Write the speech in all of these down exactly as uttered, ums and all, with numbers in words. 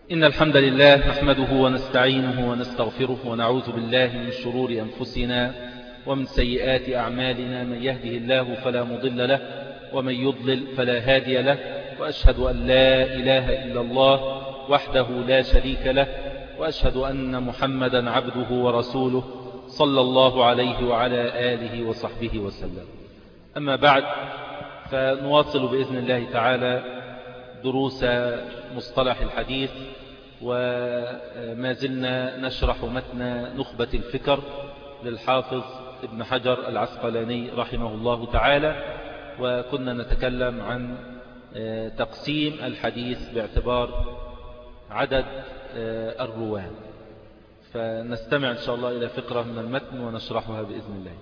إن الحمد لله نحمده ونستعينه ونستغفره ونعوذ بالله من شرور أنفسنا ومن سيئات أعمالنا. من يهده الله فلا مضل له ومن يضلل فلا هادي له، وأشهد أن لا إله إلا الله وحده لا شريك له، وأشهد أن محمدا عبده ورسوله صلى الله عليه وعلى آله وصحبه وسلم. أما بعد، فنواصل بإذن الله تعالى دروس مصطلح الحديث، وما زلنا نشرح متن نخبة الفكر للحافظ ابن حجر العسقلاني رحمه الله تعالى، وكنا نتكلم عن تقسيم الحديث باعتبار عدد الرواة. فنستمع إن شاء الله إلى فقرة من المتن ونشرحها بإذن الله.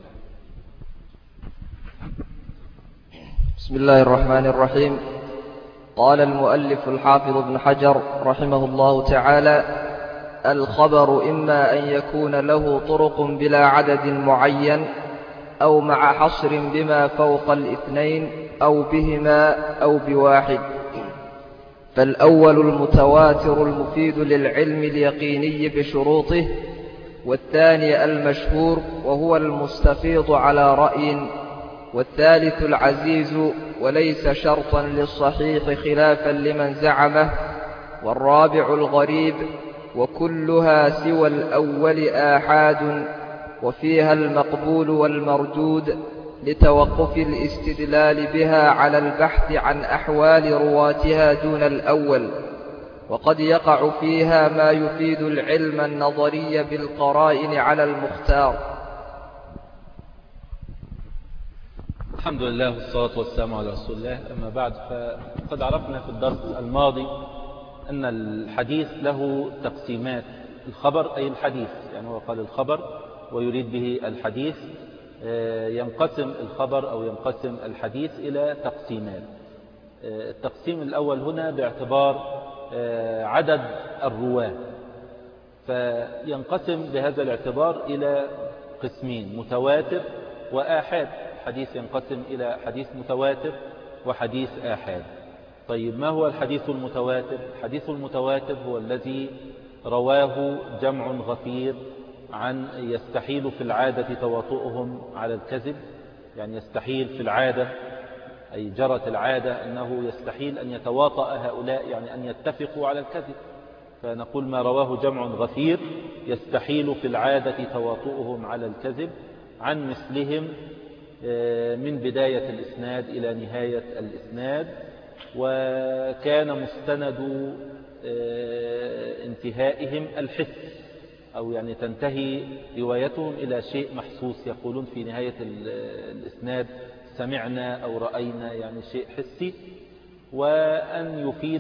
بسم الله الرحمن الرحيم. قال المؤلف الحافظ ابن حجر رحمه الله تعالى: الخبر إما أن يكون له طرق بلا عدد معين، أو مع حصر بما فوق الاثنين، أو بهما أو بواحد. فالأول المتواتر المفيد للعلم اليقيني بشروطه، والثاني المشهور وهو المستفيض على رأي، والثالث العزيز وليس شرطا للصحيح خلافا لمن زعمه، والرابع الغريب، وكلها سوى الأول آحاد، وفيها المقبول والمردود لتوقف الاستدلال بها على البحث عن أحوال رواتها دون الأول. وقد يقع فيها ما يفيد العلم النظري بالقرائن على المختار. الحمد لله والصلاة والسلام على رسول الله. أما بعد، فقد عرفنا في الدرس الماضي أن الحديث له تقسيمات. الخبر أي الحديث، يعني هو قال الخبر ويريد به الحديث. ينقسم الخبر أو ينقسم الحديث إلى تقسيمات. التقسيم الأول هنا باعتبار عدد الرواة، فينقسم بهذا الاعتبار إلى قسمين: متواتر وآحاد. حديث ينقسم إلى حديث متواتر وحديث آحاد. طيب، ما هو الحديث المتواتر؟ الحديث المتواتر هو الذي رواه جمع غفير عن يستحيل في العادة تواطؤهم على الكذب. يعني يستحيل في العادة، أي جرت العادة أنه يستحيل أن يتواطأ هؤلاء، يعني أن يتفقوا على الكذب. فنقول ما رواه جمع غفير يستحيل في العادة تواطؤهم على الكذب عن مثلهم من بداية الإسناد إلى نهاية الإسناد، وكان مستند انتهائهم الحس، أو يعني تنتهي روايتهم إلى شيء محسوس. يقولون في نهاية الإسناد سمعنا أو رأينا، يعني شيء حسي. وأن يفيد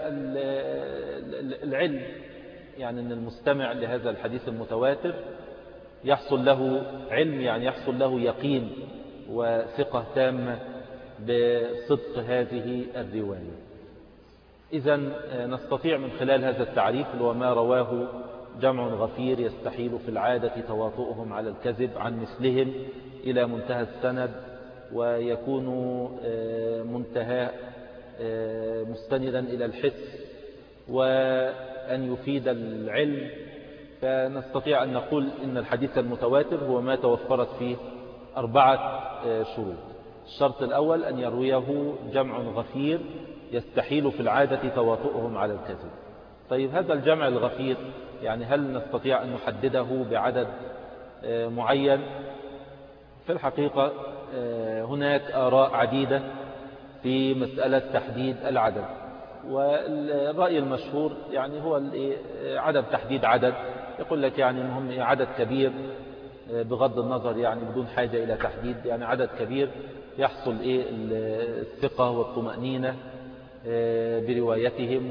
العلم، يعني أن المستمع لهذا الحديث المتواتر يحصل له علم، يعني يحصل له يقين وثقة تامة بصدق هذه الرواية. إذن نستطيع من خلال هذا التعريف، اللي هو ما رواه جمع غفير يستحيل في العادة تواطؤهم على الكذب عن مثلهم إلى منتهى السند، ويكون منتهى مستندا إلى الحس، وأن يفيد العلم. فنستطيع أن نقول إن الحديث المتواتر هو ما توفرت فيه أربعة شروط. الشرط الأول أن يرويه جمع غفير يستحيل في العادة تواطؤهم على الكذب. طيب، هذا الجمع الغفير يعني هل نستطيع أن نحدده بعدد معين؟ في الحقيقة هناك آراء عديدة في مسألة تحديد العدد، والرأي المشهور يعني هو عدم تحديد عدد. يقول لك يعني المهم عدد كبير بغض النظر، يعني بدون حاجة إلى تحديد، يعني عدد كبير يحصل إيه الثقة والطمأنينة بروايتهم،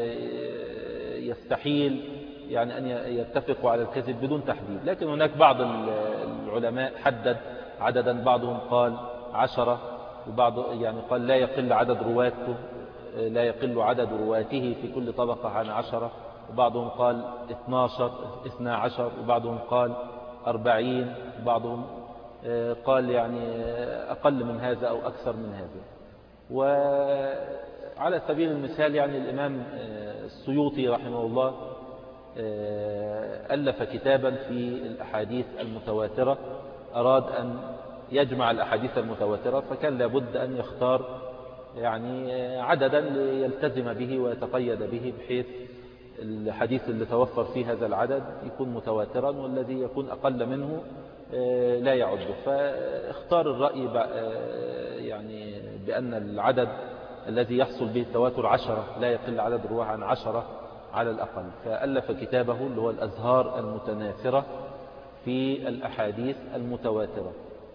ويستحيل يعني أن يتفقوا على الكذب بدون تحديد. لكن هناك بعض العلماء حدد عددا، بعضهم قال عشرة، وبعض يعني قال لا يقل عدد رواته لا يقل عدد رواته في كل طبقة عن عشرة، وبعضهم قال اثناشر اثنا عشر، وبعضهم قال أربعين، وبعضهم قال يعني أقل من هذا أو أكثر من هذا. على سبيل المثال يعني الإمام السيوطي رحمه الله ألف كتابا في الأحاديث المتواترة، أراد أن يجمع الأحاديث المتواترة، فكان لابد أن يختار يعني عددا ليلتزم به ويتقيد به، بحيث الحديث اللي توفر فيه هذا العدد يكون متواترا، والذي يكون أقل منه لا يعده. فاختار الرأي يعني بأن العدد الذي يحصل به التواتر عشرة، لا يقل عدد الرواه عن عشرة على الأقل. فألف كتابه اللي هو الأزهار المتناثرة في الأحاديث المتواترة،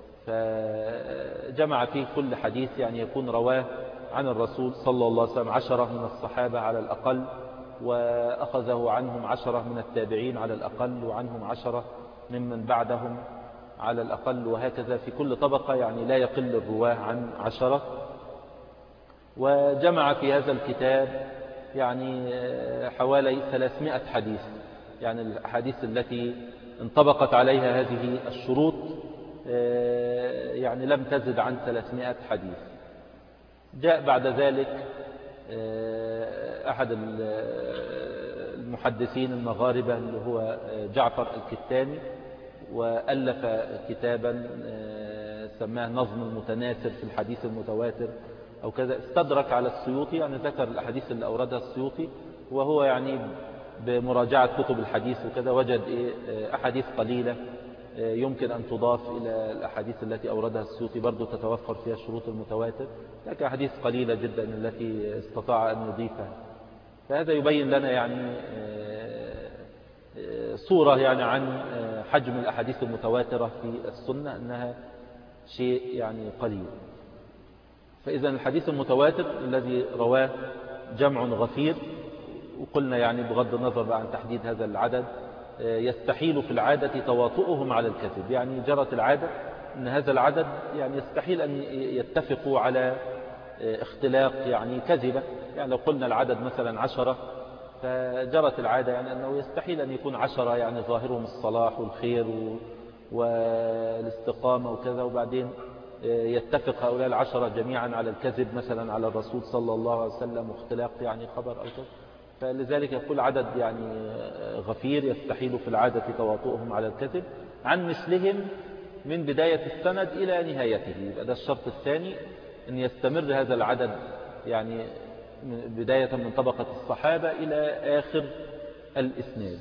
فجمع فيه كل حديث يعني يكون رواه عن الرسول صلى الله عليه وسلم عشرة من الصحابة على الأقل، وأخذه عنهم عشرة من التابعين على الأقل، وعنهم عشرة ممن بعدهم على الأقل، وهكذا في كل طبقة يعني لا يقل الرواه عن عشرة. وجمع في هذا الكتاب يعني حوالي ثلاثمائة حديث، يعني الأحاديث التي انطبقت عليها هذه الشروط يعني لم تزد عن ثلاثمائة حديث. جاء بعد ذلك أحد المحدثين المغاربة اللي هو جعفر الكتاني، وألف كتابا سماه نظم المتناثر في الحديث المتواتر أو كذا. استدرك على السيوطي، يعني ذكر الأحاديث اللي أوردها السيوطي، وهو يعني بمراجعة كتب الحديث وكذا وجد أحاديث قليلة يمكن أن تضاف إلى الأحاديث التي أوردها السيوطي، برضو تتوفر فيها شروط المتواتر، لكن أحاديث قليلة جدا التي استطاع أن يضيفها. فهذا يبين لنا يعني صورة يعني عن حجم الأحاديث المتواترة في السنة، أنها شيء يعني قليل. فإذا الحديث المتواتر الذي رواه جمع غفير، وقلنا يعني بغض النظر عن تحديد هذا العدد، يستحيل في العادة تواطؤهم على الكذب، يعني جرت العادة أن هذا العدد يعني يستحيل أن يتفقوا على اختلاق يعني كذبة. يعني لو قلنا العدد مثلا عشرة، فجرت العادة يعني أنه يستحيل أن يكون عشرة يعني ظاهرهم الصلاح والخير والاستقامة وكذا، وبعدين يتفق هؤلاء العشرة جميعا على الكذب مثلا على الرسول صلى الله عليه وسلم، واختلاق يعني خبر أو كذا. فلذلك يقول عدد يعني غفير يستحيل في العادة تواطؤهم على الكذب عن مثلهم من بداية السند إلى نهايته. يبقى ده الشرط الثاني، أن يستمر هذا العدد يعني بداية من طبقة الصحابة إلى آخر الإسناد.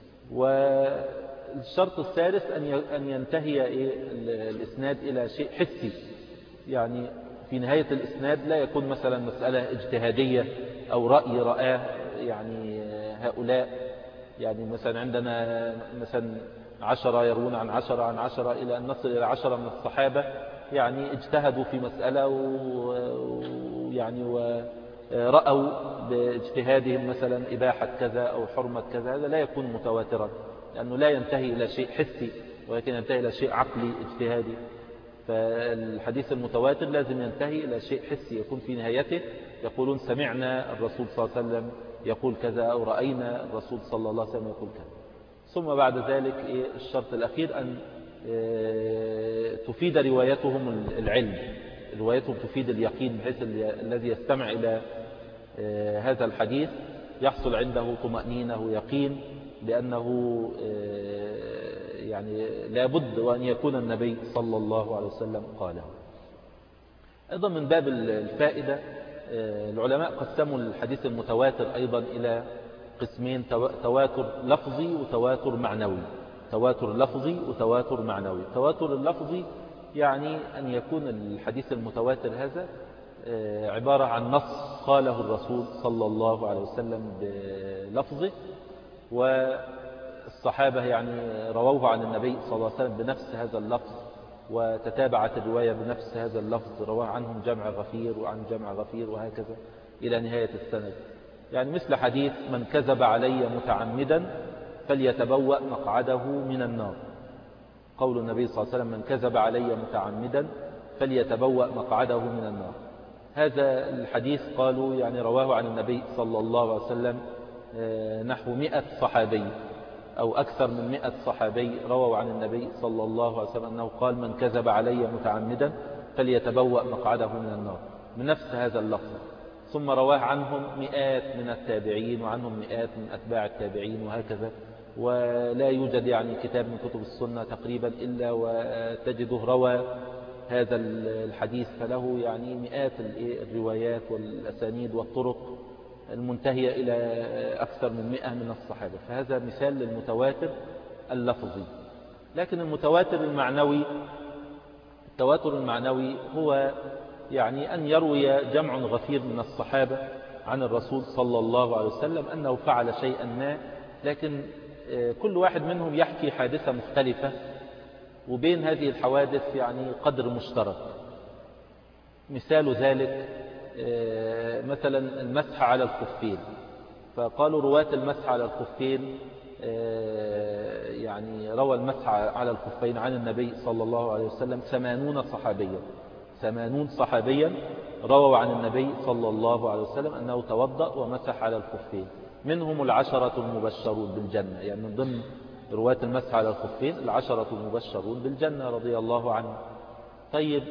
والشرط الثالث أن ينتهي الإسناد إلى شيء حسي، يعني في نهاية الإسناد لا يكون مثلا مسألة اجتهادية أو رأي رآه يعني هؤلاء، يعني مثلا عندنا مثلا عشرة يروون عن عشرة عن عشرة إلى أن نصل إلى عشرة من الصحابة يعني اجتهدوا في مسألة ويعني ورأوا باجتهادهم مثلا إباحة كذا أو حرمة كذا، هذا لا يكون متواترا، لأنه لا ينتهي إلى شيء حسي ولكن ينتهي إلى شيء عقلي اجتهادي. فالحديث المتواتر لازم ينتهي إلى شيء حسي، يكون في نهايته يقولون سمعنا الرسول صلى الله عليه وسلم يقول كذا، أو رأينا الرسول صلى الله عليه وسلم يقول كذا. ثم بعد ذلك الشرط الأخير أن تفيد روايتهم العلم، روايتهم تفيد اليقين، بحيث الذي يستمع إلى هذا الحديث يحصل عنده طمأنينة ويقين بأنه يعني لابد وأن يكون النبي صلى الله عليه وسلم قاله. أيضا من باب الفائدة، العلماء قسموا الحديث المتواتر أيضا إلى قسمين، تواتر لفظي وتواتر معنوي. تواتر لفظي وتواتر معنوي. التواتر اللفظي يعني أن يكون الحديث المتواتر هذا عبارة عن نص قاله الرسول صلى الله عليه وسلم بلفظه، والصحابة يعني رووه عن النبي صلى الله عليه وسلم بنفس هذا اللفظ، وتتابعت الرواية بنفس هذا اللفظ، رواه عنهم جمع غفير وعن جمع غفير وهكذا إلى نهاية السند. يعني مثل حديث من كذب علي متعمدا فليتبوأ مقعده من النار، قول النبي صلى الله عليه وسلم من كذب علي متعمدا فليتبوأ مقعده من النار. هذا الحديث قالوا يعني رواه عن النبي صلى الله عليه وسلم نحو مئة صحابي أو أكثر من مئة صحابي رووا عن النبي صلى الله عليه وسلم أنه قال من كذب علي متعمدا فليتبوأ مقعده من النار، من نفس هذا اللفظ. ثم رواه عنهم مئات من التابعين وعنهم مئات من أتباع التابعين وهكذا. ولا يوجد يعني كتاب من كتب السنة تقريبا إلا وتجده روى هذا الحديث، فله يعني مئات الروايات والأسانيد والطرق المنتهية إلى أكثر من مئة من الصحابة. فهذا مثال للمتواتر اللفظي. لكن المتواتر المعنوي، التواتر المعنوي هو يعني أن يروي جمع غفير من الصحابة عن الرسول صلى الله عليه وسلم أنه فعل شيئا ما، لكن كل واحد منهم يحكي حادثة مختلفة، وبين هذه الحوادث يعني قدر مشترك. مثال ذلك مثلا المسح على الخفين، فقالوا رواة المسح على الخفين يعني روى المسح على الخفين عن النبي صلى الله عليه وسلم ثمانون صحابيا، ثمانون صحابيا رووا عن النبي صلى الله عليه وسلم أنه توضأ ومسح على الخفين، منهم العشرة المبشرون بالجنة، يعني من ضمن رواة المسح على الخفين العشرة المبشرون بالجنة رضي الله عنهم. طيب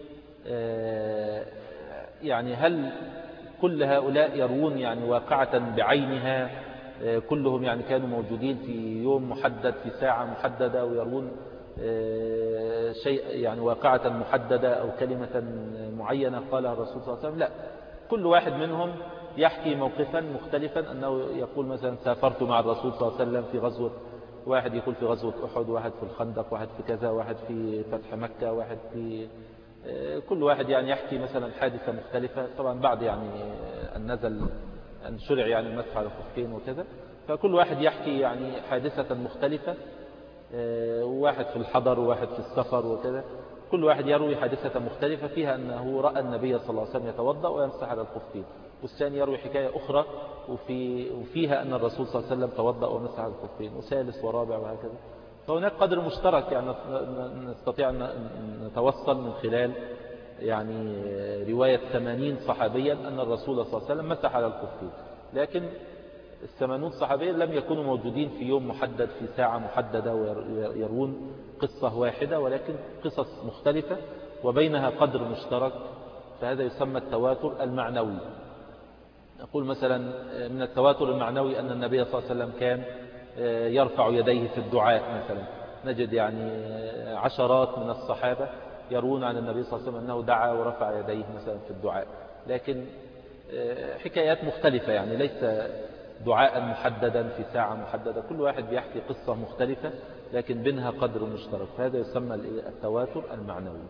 يعني هل كل هؤلاء يروون يعني واقعة بعينها، كلهم يعني كانوا موجودين في يوم محدد في ساعة محددة ويروون شيء يعني واقعة محددة أو كلمة معينة قالها الرسول صلى الله عليه وسلم؟ لا، كل واحد منهم يحكي موقفا مختلفا، أنه يقول مثلا سافرت مع الرسول صلى الله عليه وسلم في غزوة، واحد يقول في غزوة أحد، واحد في الخندق، واحد في كذا، واحد في فتح مكة، واحد في كل واحد يعني يحكي مثلا حادثة مختلفة، طبعا بعد يعني أن نزل أن شرع يعني المسح على الخفين وكذا، فكل واحد يحكي يعني حادثة مختلفة، وواحد في الحضر وواحد في السفر وكذا، كل واحد يروي حادثة مختلفة فيها أنه رأى النبي صلى الله عليه وسلم يتوضأ ويمسح على الخفين، والثاني يروي حكاية أخرى وفي وفيها أن الرسول صلى الله عليه وسلم توضأ ومسح على الخفين، وثالث ورابع وهكذا. فهناك قدر مشترك يعني نستطيع أن نتوصل من خلال يعني رواية ثمانين صحابيا أن الرسول صلى الله عليه وسلم مسح على الخفين، لكن الثمانون صحابيا لم يكونوا موجودين في يوم محدد في ساعة محددة ويرون قصة واحدة، ولكن قصص مختلفة وبينها قدر مشترك، فهذا يسمى التواتر المعنوي. نقول مثلا من التواتر المعنوي أن النبي صلى الله عليه وسلم كان يرفع يديه في الدعاء مثلا، نجد يعني عشرات من الصحابة يرون عن النبي صلى الله عليه وسلم أنه دعا ورفع يديه مثلا في الدعاء، لكن حكايات مختلفة، يعني ليس دعاء محددا في ساعة محددة، كل واحد بيحكي قصة مختلفة لكن بينها قدر مشترك، فهذا يسمى التواتر المعنوي.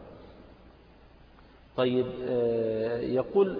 طيب يقول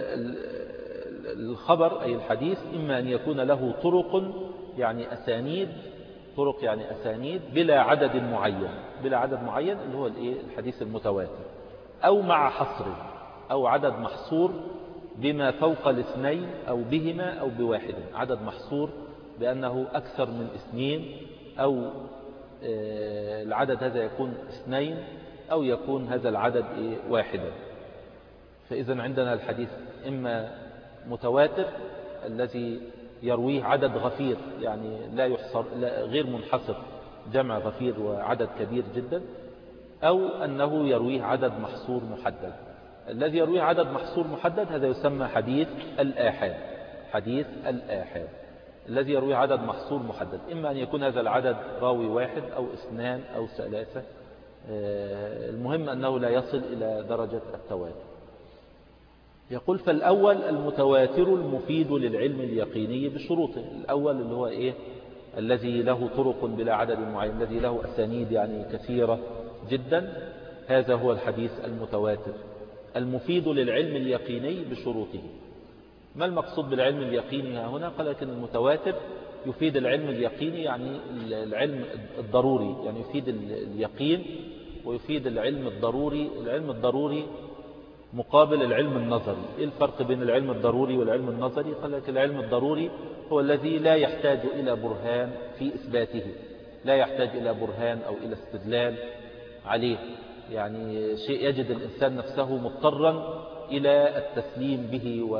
الخبر أي الحديث إما أن يكون له طرق يعني أسانيد، طرق يعني أسانيد بلا عدد معين، بلا عدد معين اللي هو الحديث المتواتر، أو مع حصر أو عدد محصور بما فوق الاثنين أو بهما أو بواحد، عدد محصور بأنه أكثر من اثنين، أو العدد هذا يكون اثنين أو يكون هذا العدد واحدا. فإذا عندنا الحديث إما متواتر الذي يرويه عدد غفير يعني لا يحصر، لا غير منحصر، جمع غفير وعدد كبير جدا، أو أنه يرويه عدد محصور محدد. الذي يرويه عدد محصور محدد هذا يسمى حديث الآحاد، حديث الآحاد الذي يرويه عدد محصور محدد، إما أن يكون هذا العدد راوي واحد أو اثنان أو ثلاثة، المهم أنه لا يصل إلى درجة التواتر. يقول فالأول المتواتر المفيد للعلم اليقيني بشروطه، الأول اللي هو إيه؟ الذي له طرق بلا عدد معين، الذي له أسانيد يعني كثيرة جدا، هذا هو الحديث المتواتر المفيد للعلم اليقيني بشروطه. ما المقصود بالعلم اليقيني هنا؟ قال لكن المتواتر يفيد العلم اليقيني يعني العلم الضروري، يعني يفيد اليقين ويفيد العلم الضروري. العلم الضروري مقابل العلم النظري. إيه الفرق بين العلم الضروري والعلم النظري؟ قال لك العلم الضروري هو الذي لا يحتاج إلى برهان في إثباته، لا يحتاج إلى برهان أو إلى استدلال عليه، يعني شيء يجد الإنسان نفسه مضطرا إلى التسليم به و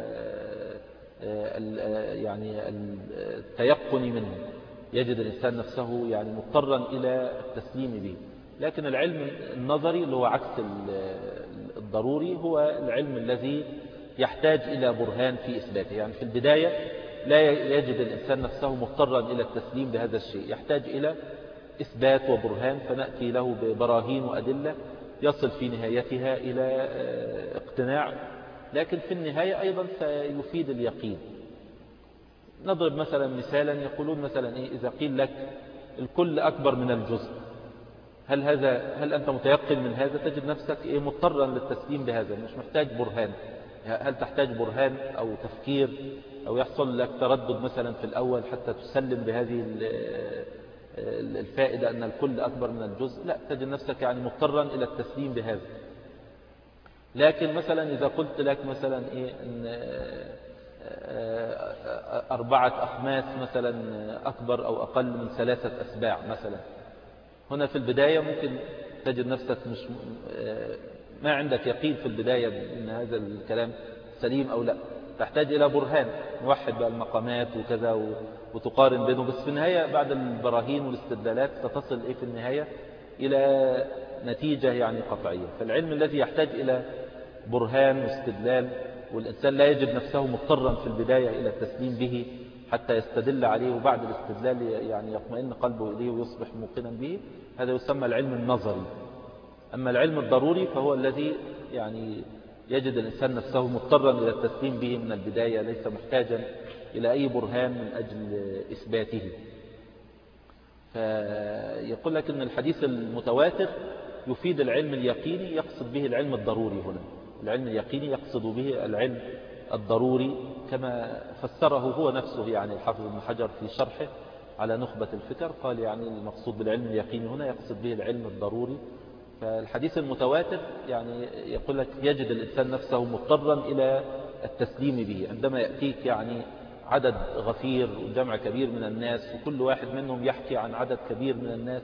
يعني التيقن منه، يجد الإنسان نفسه يعني مضطرا إلى التسليم به. لكن العلم النظري اللي هو عكس الضروري هو العلم الذي يحتاج إلى برهان في إثباته. يعني في البداية لا يجد الإنسان نفسه مضطرا إلى التسليم بهذا الشيء، يحتاج إلى إثبات وبرهان، فنأتي له ببراهين وأدلة يصل في نهايتها إلى اقتناع، لكن في النهاية أيضا سيفيد اليقين. نضرب مثلا مثالا، يقولون مثلا إيه إذا قيل لك الكل أكبر من الجزء، هل هذا هل أنت متيقن من هذا؟ تجد نفسك إيه مضطرا للتسليم بهذا، مش محتاج برهان. هل تحتاج برهان أو تفكير أو يحصل لك تردد مثلا في الأول حتى تسلم بهذه الفائدة أن الكل أكبر من الجزء؟ لا، تجد نفسك يعني مضطرا إلى التسليم بهذا. لكن مثلا إذا قلت لك مثلا إيه أن أربعة أخماس مثلا أكبر أو أقل من ثلاثة أسباع مثلا، هنا في البداية ممكن تجد نفسك مش ما عندك يقين في البداية أن هذا الكلام سليم أو لا، تحتاج إلى برهان، نوحد بقى المقامات وكذا وتقارن بينه، بس في النهاية بعد البراهين والاستدلالات ستصل إيه في النهاية إلى نتيجة يعني قطعية. فالعلم الذي يحتاج إلى برهان واستدلال، والإنسان لا يجد نفسه مضطرا في البداية إلى التسليم به حتى يستدل عليه، وبعد الاستدلال يعني يطمئن قلبه إليه ويصبح موقنا به، هذا يسمى العلم النظري. أما العلم الضروري فهو الذي يعني يجد الإنسان نفسه مضطرا إلى التسليم به من البداية، ليس محتاجا إلى أي برهان من أجل إثباته. فيقول لك أن الحديث المتواتر يفيد العلم اليقيني، يقصد به العلم الضروري. هنا العلم اليقيني يقصد به العلم الضروري كما فسره هو نفسه يعني الحافظ ابن حجر في شرحه على نخبة الفكر، قال يعني المقصود بالعلم اليقيني هنا يقصد به العلم الضروري. فالحديث المتواتر يعني يقول لك يجد الإنسان نفسه مضطرا إلى التسليم به عندما يأتيك يعني عدد غفير وجمع كبير من الناس، وكل واحد منهم يحكي عن عدد كبير من الناس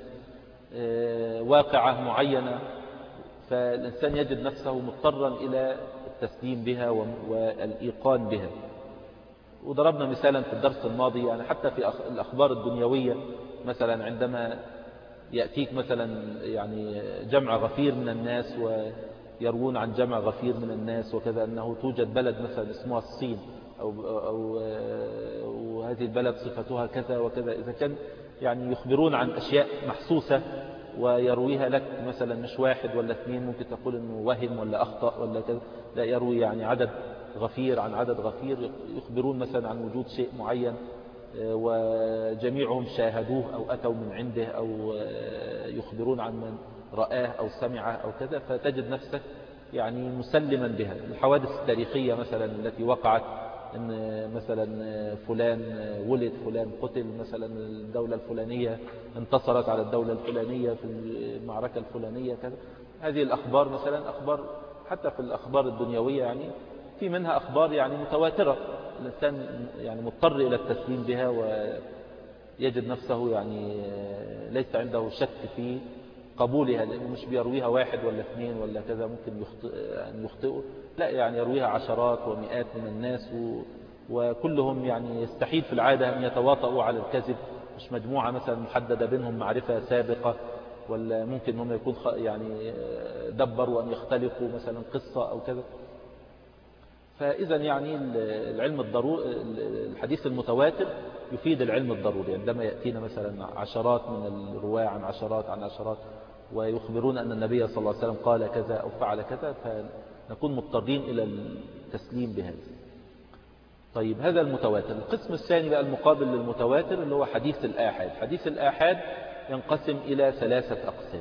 واقعة معينة، فالإنسان يجد نفسه مضطرا إلى التسليم بها والإيقان بها. وضربنا مثالا في الدرس الماضي يعني حتى في الأخبار الدنيوية، مثلا عندما يأتيك مثلا يعني جمع غفير من الناس ويروون عن جمع غفير من الناس وكذا، أنه توجد بلد مثلا اسمها الصين أو, أو, أو هذه البلد صفتها كذا وكذا، إذا كان يعني يخبرون عن أشياء محسوسة ويرويها لك مثلا مش واحد ولا اثنين، ممكن تقول أنه وهم ولا أخطأ ولا كذا، لا، يروي يعني عدد غفير عن عدد غفير، يخبرون مثلا عن وجود شيء معين وجميعهم شاهدوه أو أتوا من عنده أو يخبرون عن من رآه أو سمعه أو كذا، فتجد نفسك يعني مسلما بها. الحوادث التاريخية مثلا التي وقعت، أن مثلا فلان ولد، فلان قتل، مثلا الدولة الفلانية انتصرت على الدولة الفلانية في المعركة الفلانية كذا، هذه الأخبار مثلا أخبار حتى في الأخبار الدنيوية يعني في منها أخبار يعني متواترة، الإنسان يعني مضطر إلى التسليم بها ويجد نفسه يعني ليس عنده شك في قبولها، لأنه مش بيرويها واحد ولا اثنين ولا كذا ممكن يعني يخطئوا، لا، يعني يرويها عشرات ومئات من الناس، وكلهم يعني يستحيل في العادة أن يتواطؤوا على الكذب، مش مجموعة مثلا محددة بينهم معرفة سابقة، ولا ممكن هم يكون يعني دبروا أن يختلقوا مثلا قصة أو كذا. فإذا يعني العلم الضروري، الحديث المتواتر يفيد العلم الضروري عندما يأتينا مثلا عشرات من الرواة عن عشرات عن عشرات ويخبرون أن النبي صلى الله عليه وسلم قال كذا أو فعل كذا، فنكون مضطرين إلى التسليم بهذا. طيب، هذا المتواتر. القسم الثاني بقى المقابل للمتواتر اللي هو حديث الآحاد. حديث الآحاد ينقسم إلى ثلاثة أقسام: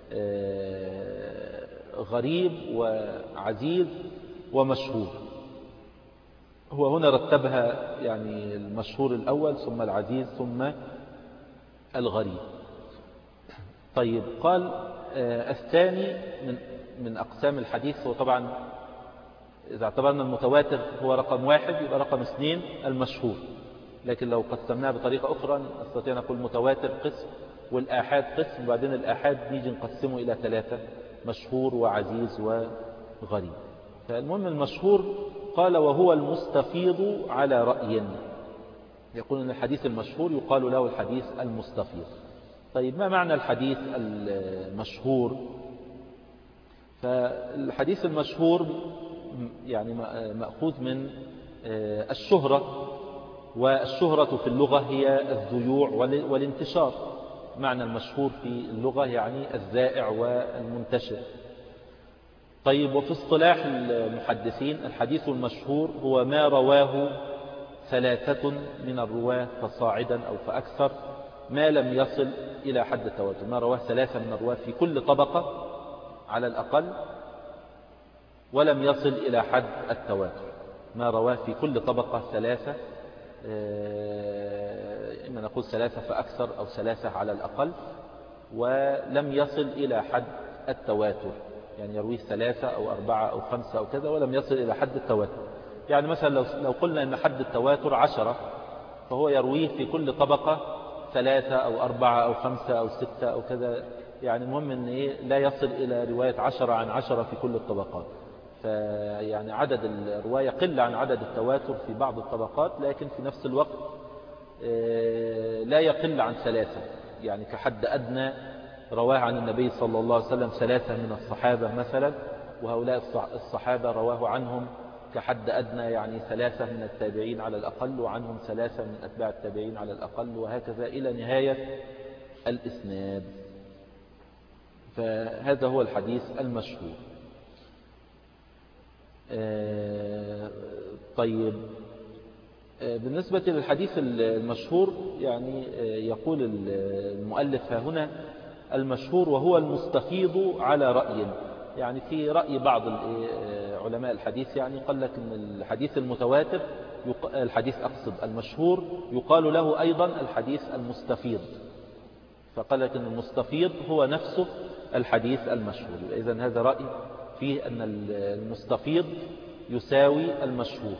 غريب وعزيز ومشهور. هو هنا رتبها يعني المشهور الأول ثم العزيز ثم الغريب. طيب، قال الثاني من من أقسام الحديث، هو طبعا إذا اعتبرنا المتواتر هو رقم واحد يبقى رقم اثنين المشهور، لكن لو قسمناها بطريقة أخرى نستطيع نقول متواتر قسم والآحاد قسم، وبعدين الآحاد نيجي نقسمه إلى ثلاثة: مشهور وعزيز وغريب. فالمهم المشهور قال وهو المستفيض على رأي، يقول أن الحديث المشهور يقال له الحديث المستفيض. طيب، ما معنى الحديث المشهور؟ فالحديث المشهور يعني مأخوذ من الشهرة، والشهرة في اللغة هي الذيوع والانتشار. معنى المشهور في اللغة يعني الزائع والمنتشر. طيب، وفي اصطلاح المحدثين الحديث المشهور هو ما رواه ثلاثة من الرواة فصاعدا أو فأكثر ما لم يصل إلى حد التواتر. ما رواه ثلاثة من الرواة في كل طبقة على الأقل ولم يصل إلى حد التواتر. ما رواه في كل طبقة ثلاثة، إما نقول ثلاثة فأكثر أو ثلاثة على الأقل، ولم يصل إلى حد التواتر. يعني يرويه ثلاثة أو أربعة أو خمسة أو كذا ولم يصل إلى حد التواتر. يعني مثلا لو لو قلنا أن حد التواتر عشرة، فهو يرويه في كل طبقة ثلاثة أو أربعة أو خمسة أو ستة أو كذا. يعني المهم أن إيه لا يصل إلى رواية عشرة عن عشرة في كل الطبقات. فيعني عدد الرواية قل عن عدد التواتر في بعض الطبقات، لكن في نفس الوقت لا يقل عن ثلاثة. يعني كحد أدنى رواه عن النبي صلى الله عليه وسلم ثلاثة من الصحابة مثلا، وهؤلاء الصحابة رواه عنهم كحد أدنى يعني ثلاثة من التابعين على الأقل، وعنهم ثلاثة من أتباع التابعين على الأقل، وهكذا إلى نهاية الإسناد. فهذا هو الحديث المشهور. طيب، بالنسبة للحديث المشهور يعني يقول المؤلف هنا المشهور وهو المستفيض على رأي. يعني في رأي بعض علماء الحديث يعني قال لك أن الحديث المتواتر الحديث أقصد المشهور يقال له أيضا الحديث المستفيض، فقال لك أن المستفيض هو نفسه الحديث المشهور. إذن هذا رأي فيه أن المستفيض يساوي المشهور.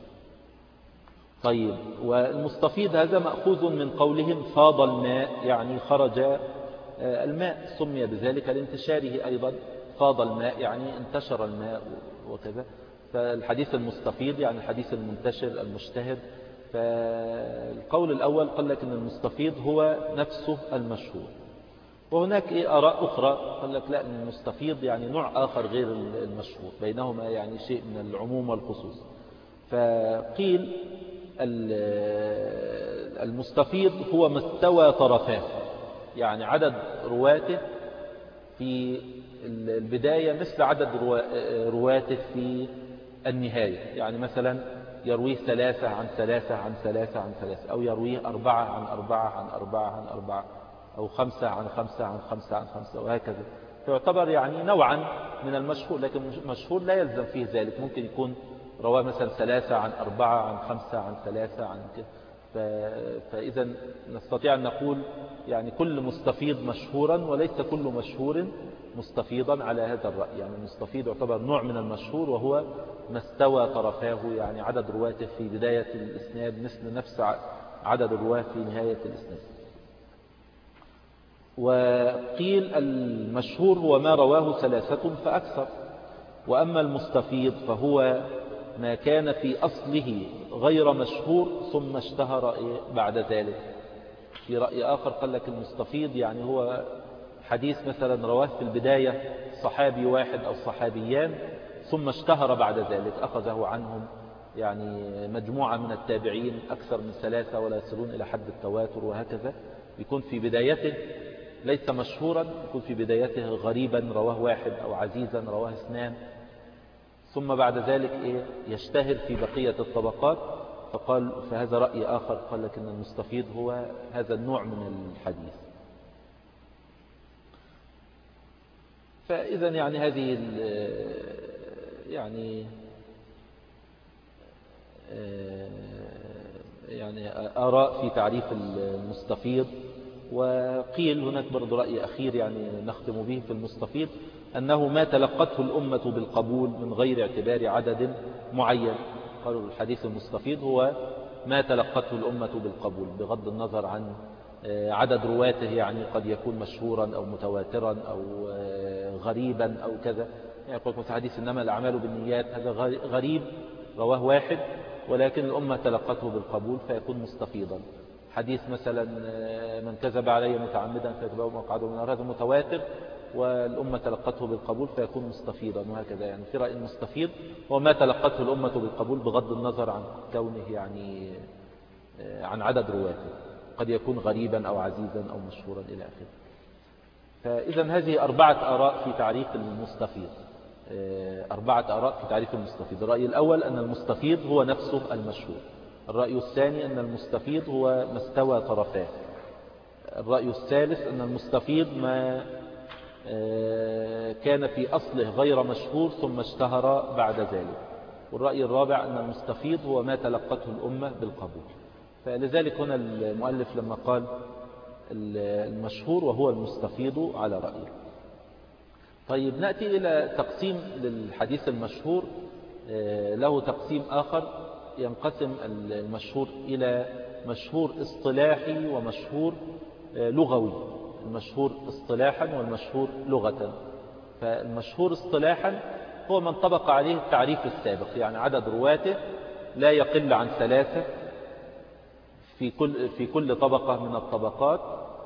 طيب، والمستفيض هذا مأخوذ من قولهم فاض الماء، يعني خرج الماء، سمي بذلك لانتشاره أيضا. فاض الماء يعني انتشر الماء وكذا. فالحديث المستفيض يعني الحديث المنتشر المجتهد. فالقول الأول قال لك أن المستفيض هو نفسه المشهور. وهناك إيه آراء أخرى قال لك لا، أن المستفيض يعني نوع آخر غير المشهور، بينهما يعني شيء من العموم والخصوص. فقيل المستفيض هو ما استوى طرفاه، يعني عدد رواته في البداية مثل عدد رواته في النهاية. يعني مثلا يرويه ثلاثة عن ثلاثة عن ثلاثة عن ثلاثة، أو يرويه أربعة عن أربعة عن أربعة عن أربعة، أو خمسة عن خمسة عن خمسة عن خمسة، وهكذا. فيعتبر يعني نوعا من المشهور، لكن المشهور لا يلزم فيه ذلك. ممكن يكون رواه مثلا ثلاثة عن أربعة عن خمسة عن ثلاثة عن كده. فإذا نستطيع أن نقول يعني كل مستفيض مشهورا، وليس كل مشهور مستفيضا على هذا الرأي. يعني المستفيض يعتبر نوع من المشهور، وهو ما استوى طرفاه، يعني عدد رواته في بداية الإسناد مثل نفس عدد الرواه في نهاية الإسناد. وقيل المشهور هو ما رواه ثلاثة فأكثر. وأما المستفيض فهو ما كان في أصله غير مشهور ثم اشتهر بعد ذلك. في رأي آخر قال لك المستفيض يعني هو حديث مثلا رواه في البداية صحابي واحد أو صحابيان، ثم اشتهر بعد ذلك، أخذه عنهم يعني مجموعة من التابعين أكثر من ثلاثة ولا يصلون إلى حد التواتر، وهكذا. يكون في بدايته ليس مشهورا، يكون في بدايته غريبا رواه واحد، أو عزيزا رواه اثنان، ثم بعد ذلك إيه يشتهر في بقية الطبقات. فقال فهذا رأي آخر قال لك أن المستفيض هو هذا النوع من الحديث. فإذا يعني هذه يعني يعني آراء في تعريف المستفيض. وقيل هناك برضو رأي أخير يعني نختم به في المستفيض، أنه ما تلقته الأمة بالقبول من غير اعتبار عدد معين. قالوا الحديث المستفيض هو ما تلقته الأمة بالقبول بغض النظر عن عدد رواته، يعني قد يكون مشهورا أو متواترا أو غريبا أو كذا. يعني يقول في حديث إنما الأعمال بالنيات، هذا غريب رواه واحد ولكن الأمة تلقته بالقبول فيكون مستفيضا. حديث مثلا من كذب علي متعمدا فيتبوأ مقعده من النار، هذا متواتر والأمة تلقته بالقبول فيكون مستفيضا، وهكذا. يعني في رأي المستفيض هو ما تلقته الأمة بالقبول بغض النظر عن كونه يعني عن عدد رواته، قد يكون غريبا أو عزيزا أو مشهورا إلى آخره. فإذا هذه أربعة آراء في تعريف المستفيض، أربعة آراء في تعريف المستفيض. الرأي الأول أن المستفيض هو نفسه المشهور. الرأي الثاني أن المستفيض هو ما استوى طرفاه. الرأي الثالث أن المستفيض ما كان في أصله غير مشهور ثم اشتهر بعد ذلك. والرأي الرابع أن المستفيض هو ما تلقته الأمة بالقبول. فلذلك هنا المؤلف لما قال المشهور وهو المستفيض على رأيه. طيب نأتي إلى تقسيم للحديث المشهور، له تقسيم آخر، ينقسم المشهور إلى مشهور اصطلاحي ومشهور لغوي. المشهور اصطلاحا والمشهور لغة. فالمشهور اصطلاحا هو من طبق عليه التعريف السابق، يعني عدد رواته لا يقل عن ثلاثة في كل في كل طبقة من الطبقات،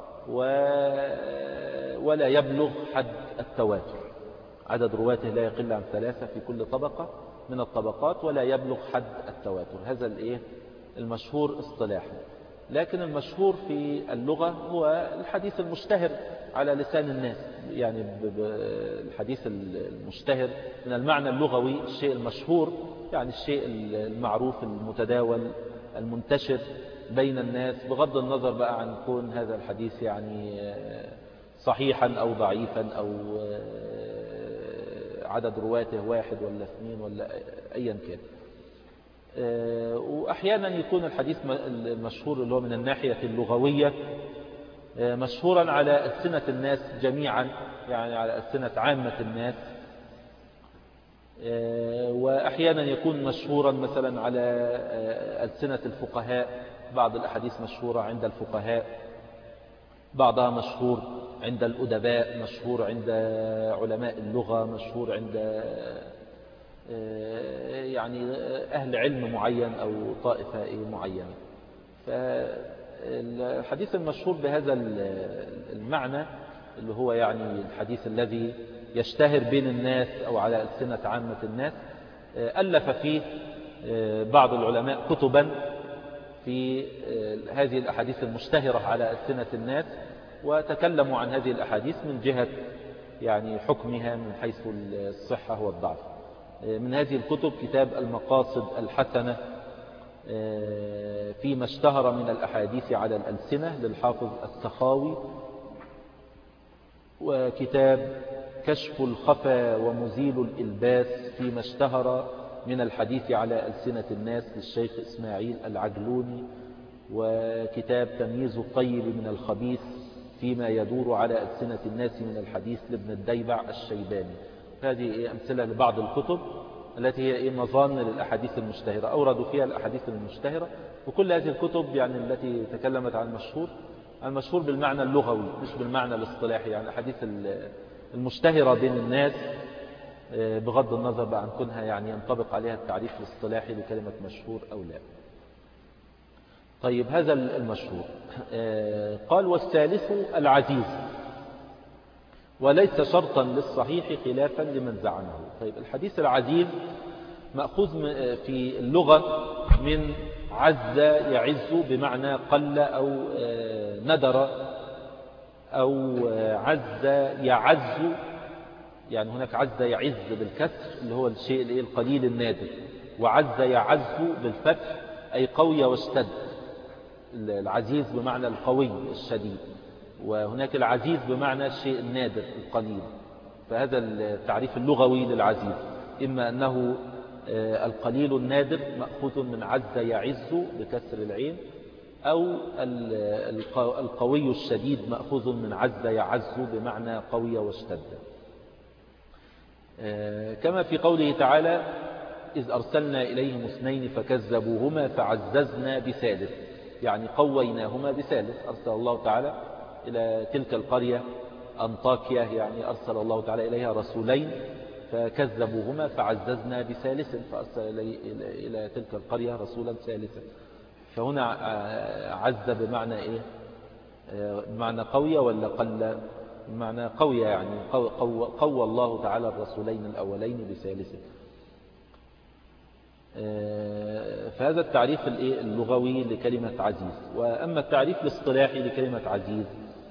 ولا يبلغ حد التواتر. عدد رواته لا يقل عن ثلاثة في كل طبقة من الطبقات ولا يبلغ حد التواتر. هذا الايه المشهور اصطلاحا. لكن المشهور في اللغة هو الحديث المشتهر على لسان الناس. يعني الحديث المشتهر من المعنى اللغوي الشيء المشهور، يعني الشيء المعروف المتداول المنتشر بين الناس، بغض النظر بقى عن كون هذا الحديث يعني صحيحا أو ضعيفا أو عدد رواته واحد ولا اثنين ولا أيا كان. وأحيانا يكون الحديث المشهور اللي هو من الناحية اللغوية مشهورا على ألسنة الناس جميعا، يعني على ألسنة عامة الناس. وأحيانا يكون مشهورا مثلا على ألسنة الفقهاء. بعض الأحاديث مشهورة عند الفقهاء، بعضها مشهور عند الأدباء، مشهور عند علماء اللغة، مشهور عند يعني أهل علم معين أو طائفة معينة. فالحديث المشهور بهذا المعنى اللي هو يعني الحديث الذي يشتهر بين الناس أو على ألسنة عامة الناس، ألف فيه بعض العلماء كتبا في هذه الأحاديث المشتهرة على ألسنة الناس، وتكلموا عن هذه الأحاديث من جهة يعني حكمها من حيث الصحة والضعف. من هذه الكتب كتاب المقاصد الحسنة فيما اشتهر من الأحاديث على الألسنة للحافظ السخاوي، وكتاب كشف الخفا ومزيل الإلباس فيما اشتهر من الحديث على ألسنة الناس للشيخ إسماعيل العجلوني، وكتاب تمييز الطيب من الخبيث فيما يدور على ألسنة الناس من الحديث لابن الديبع الشيباني. هذه أمثلة لبعض الكتب التي هي إيه مظان للأحاديث المشتهرة، أوردوا فيها الأحاديث المشتهرة. وكل هذه الكتب يعني التي تكلمت عن المشهور، المشهور بالمعنى اللغوي مش بالمعنى الاصطلاحي، يعني الأحاديث المشتهرة بين الناس بغض النظر بقى عن كونها يعني ينطبق عليها التعريف الاصطلاحي لكلمة مشهور أو لا. طيب هذا المشهور. قال والثالث العزيز، وليس شرطا للصحيح خلافا لمن زعمه. طيب الحديث العزيز مأخوذ في اللغة من عز يعز بمعنى قل أو ندر، أو عز يعز، يعني هناك عز يعز بالكسر اللي هو الشيء القليل النادر، وعز يعز بالفتح أي قوي واشتد. العزيز بمعنى القوي الشديد، وهناك العزيز بمعنى الشيء النادر القليل. فهذا التعريف اللغوي للعزيز، إما أنه القليل النادر مأخوذ من عز يعز بكسر العين، أو القوي الشديد مأخوذ من عز يعز بمعنى قوي واشتد. كما في قوله تعالى إذ أرسلنا إليهم اثنين فكذبوهما فعززنا بثالث، يعني قويناهما بثالث. أرسل الله تعالى إلى تلك القرية أنطاكيا، يعني أرسل الله تعالى إليها رسولين فكذبوهما فعززنا بثالث، فأرسل إلى تلك القرية رسولا ثالثا. فهنا عز بمعنى إيه؟ بمعنى قوية ولا قل؟ معنى قوية يعني قوى, قوى, قوى الله تعالى الرسولين الأولين بثالثه. فهذا التعريف اللغوي لكلمة عزيز. وأما التعريف الاصطلاحي لكلمة عزيز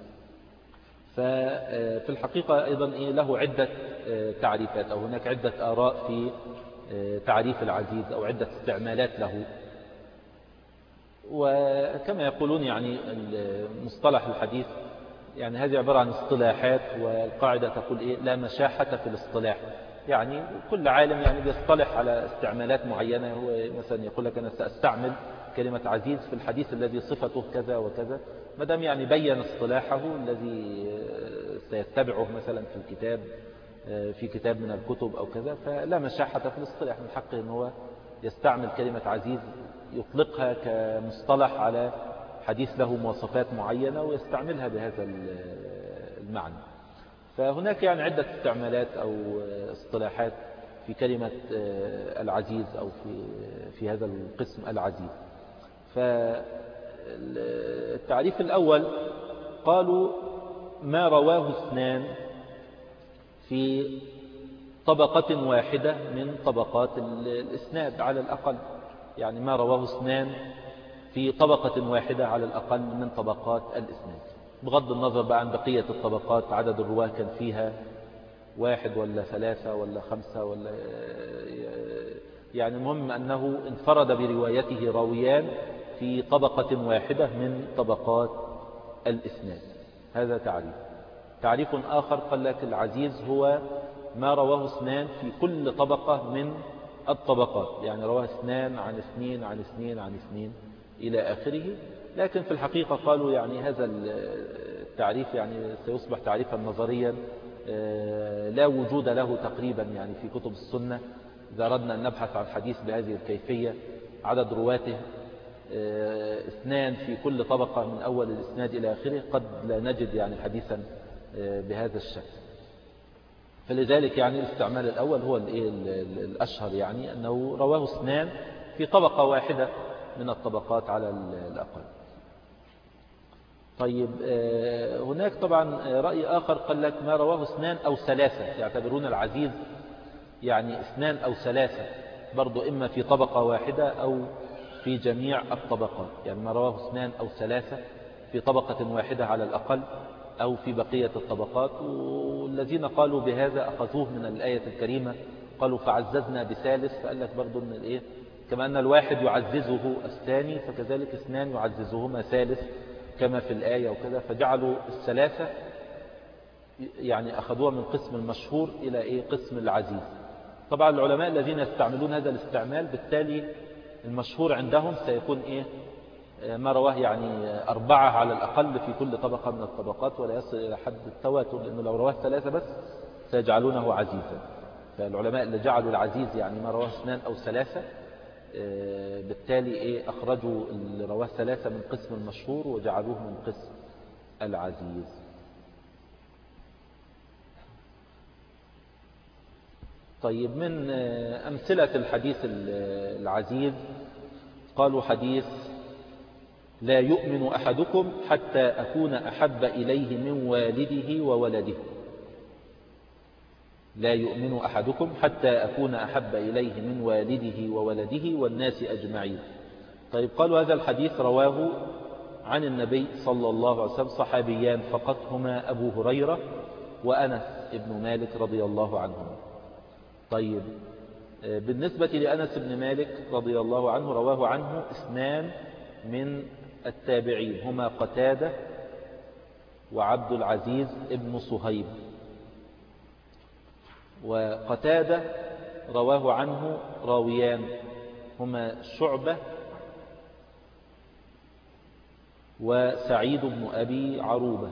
ففي الحقيقة أيضا له عدة تعريفات، أو هناك عدة آراء في تعريف العزيز أو عدة استعمالات له. وكما يقولون يعني المصطلح الحديث يعني هذه عبارة عن اصطلاحات، والقاعدة تقول إيه لا مشاحة في الاصطلاح. يعني كل عالم يعني بيصطلح على استعمالات معينة. هو مثلا يقول لك أنا سأستعمل كلمة عزيز في الحديث الذي صفته كذا وكذا، ما دام يعني بين اصطلاحه الذي سيتبعه مثلا في الكتاب في كتاب من الكتب أو كذا، فلا مشاحة في الاصطلاح، من حقه أن هو يستعمل كلمة عزيز يطلقها كمصطلح على حديث له مواصفات معينة ويستعملها بهذا المعنى. فهناك يعني عدة استعمالات أو اصطلاحات في كلمة العزيز أو في في هذا القسم العزيز. فالتعريف الأول قالوا ما رواه اثنان في طبقة واحدة من طبقات الإسناد على الأقل، يعني ما رواه اثنان في طبقة واحدة على الأقل من طبقات الإسناد، بغض النظر بقى عن بقية الطبقات عدد الرواه كان فيها واحد ولا ثلاثة ولا خمسة ولا يعني المهم أنه انفرد بروايته راويان في طبقة واحدة من طبقات الإسناد. هذا تعريف. تعريف آخر قال لك العزيز هو ما رواه اثنان في كل طبقة من الطبقات، يعني رواه اثنان عن اثنين عن اثنين عن اثنين إلى آخره. لكن في الحقيقة قالوا يعني هذا التعريف يعني سيصبح تعريفا نظريا لا وجود له تقريبا يعني في كتب السنة. إذا أردنا أن نبحث عن حديث بهذه الكيفية عدد رواته اثنان في كل طبقة من أول الإسناد إلى آخره قد لا نجد يعني حديثا بهذا الشكل. فلذلك يعني الاستعمال الأول هو الأشهر، يعني أنه رواه اثنان في طبقة واحدة من الطبقات على الأقل. طيب هناك طبعا رأي آخر قال لك ما رواه اثنان أو ثلاثة، يعتبرون العزيز يعني اثنان أو ثلاثة برضو، إما في طبقة واحدة أو في جميع الطبقات، يعني ما رواه اثنان أو ثلاثة في طبقة واحدة على الأقل أو في بقية الطبقات. والذين قالوا بهذا أخذوه من الآية الكريمة، قالوا فعززنا بثالث، فقال لك برضو من الإيه كما أن الواحد يعززه الثاني فكذلك اثنان يعززهما ثالث كما في الآية وكذا، فجعلوا الثلاثة يعني أخذوها من قسم المشهور إلى إيه قسم العزيز. طبعا العلماء الذين يستعملون هذا الاستعمال بالتالي المشهور عندهم سيكون إيه ما رواه يعني أربعة على الأقل في كل طبقة من الطبقات، ولا يصل إلى حد التواتر، لأنه لو رواه ثلاثة بس سيجعلونه عزيزا. فالعلماء اللي جعلوا العزيز يعني ما رواه اثنان أو ثلاثة بالتالي إيه أخرجوا اللي رواه ثلاثة من قسم المشهور وجعلوه من قسم العزيز. طيب من أمثلة الحديث العزيز قالوا حديث لا يؤمن أحدكم حتى أكون أحب إليه من والده وولده. لا يؤمن أحدكم حتى أكون أحب إليه من والده وولده والناس أجمعين. طيب قالوا هذا الحديث رواه عن النبي صلى الله عليه وسلم صحابيان فقط، هما أبو هريرة وأنس ابن مالك رضي الله عنهما. طيب بالنسبة لأنس بن مالك رضي الله عنه رواه عنه اثنان من التابعين، هما قتادة وعبد العزيز ابن صهيب. وقتادة رواه عنه راويان، هما شعبة وسعيد بن أبي عروبة.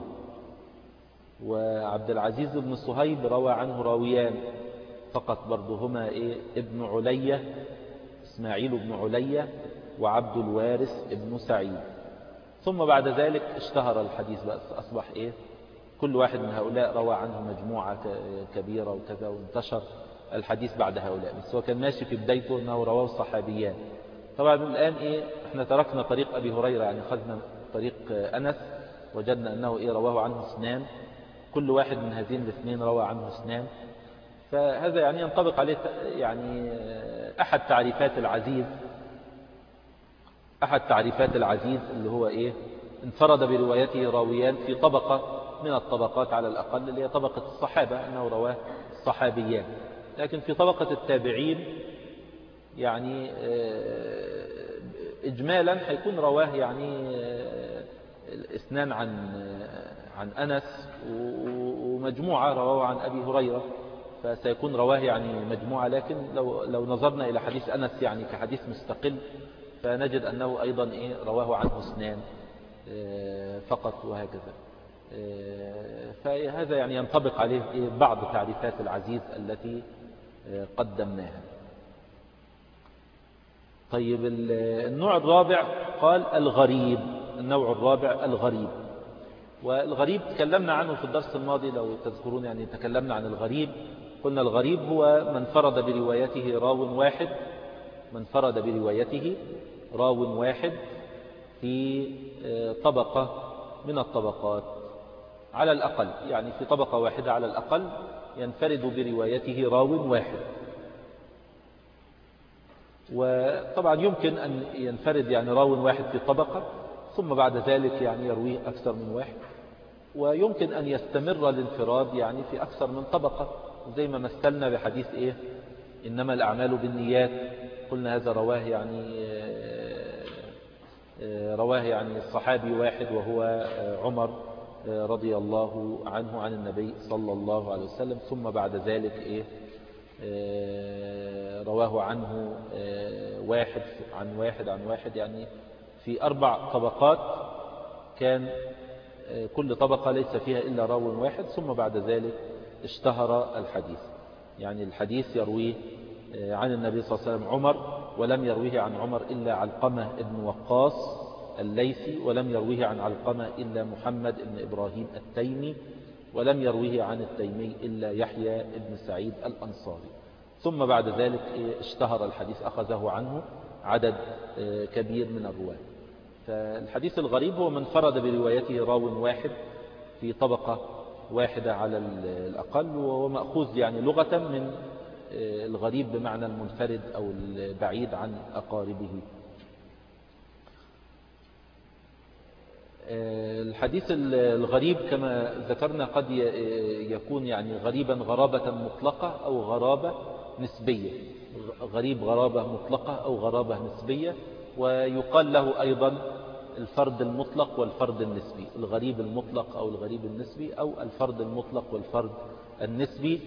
وعبد العزيز بن صهيب روى عنه راويان فقط برضو، هما إيه ابن علية إسماعيل بن علية وعبد الوارث ابن سعيد. ثم بعد ذلك اشتهر الحديث بقى، أصبح إيه كل واحد من هؤلاء روى عنه مجموعة كبيرة وكذا، وانتشر الحديث بعد هؤلاء. بس هو كان ماشي في بدايته أنه رواه الصحابيان. طبعا الآن إيه احنا تركنا طريق أبي هريرة، يعني خذنا طريق أنس وجدنا أنه إيه رواه عنه اثنان كل واحد من هذين الاثنين روى عنه اثنان. فهذا يعني ينطبق عليه يعني أحد تعريفات العزيز أحد تعريفات العزيز اللي هو إيه؟ انفرد بروايته راويان في طبقة من الطبقات على الأقل اللي هي طبقة الصحابة، أنه رواه الصحابيان. لكن في طبقة التابعين يعني إجمالا هيكون رواه يعني الاثنان عن عن أنس، ومجموعة رواه عن أبي هريرة، فسيكون رواه يعني مجموعة. لكن لو لو نظرنا إلى حديث أنس يعني كحديث مستقل فنجد أنه أيضا إيه رواه عنه اثنان فقط وهكذا. فهذا يعني ينطبق عليه إيه بعض تعريفات العزيز التي قدمناها. طيب النوع الرابع قال الغريب. النوع الرابع الغريب. والغريب تكلمنا عنه في الدرس الماضي لو تذكرون، يعني تكلمنا عن الغريب. قلنا الغريب هو من فرد بروايته راو واحد من فرد بروايته راو واحد في طبقة من الطبقات على الأقل، يعني في طبقة واحدة على الأقل ينفرد بروايته راو واحد. وطبعا يمكن أن ينفرد يعني راو واحد في طبقة ثم بعد ذلك يعني يرويه أكثر من واحد، ويمكن أن يستمر الانفراد يعني في أكثر من طبقة، زي ما مثلنا بحديث إيه إنما الأعمال بالنيات. قلنا هذا رواه يعني رواه يعني الصحابي واحد وهو عمر رضي الله عنه عن النبي صلى الله عليه وسلم، ثم بعد ذلك إيه رواه عنه واحد عن واحد عن واحد، يعني في أربع طبقات كان كل طبقة ليس فيها إلا راو واحد، ثم بعد ذلك اشتهر الحديث. يعني الحديث يرويه عن النبي صلى الله عليه وسلم عمر، ولم يرويه عن عمر إلا علقمة ابن وقاص الليثي، ولم يرويه عن علقمة إلا محمد ابن إبراهيم التيمي، ولم يرويه عن التيمي إلا يحيى ابن سعيد الأنصاري. ثم بعد ذلك اشتهر الحديث، أخذه عنه عدد كبير من الرواة. فالحديث الغريب هو من فرد بروايته راو واحد في طبقة واحدة على الأقل، وهو مأخوذ يعني لغة من الغريب بمعنى المنفرد أو البعيد عن أقاربه. الحديث الغريب كما ذكرنا قد يكون يعني غريبا غرابة مطلقة أو غرابة نسبية. غريب غرابة مطلقة أو غرابة نسبية، ويقال له أيضا الفرد المطلق والفرد النسبي. الغريب المطلق أو الغريب النسبي، أو الفرد المطلق والفرد النسبي.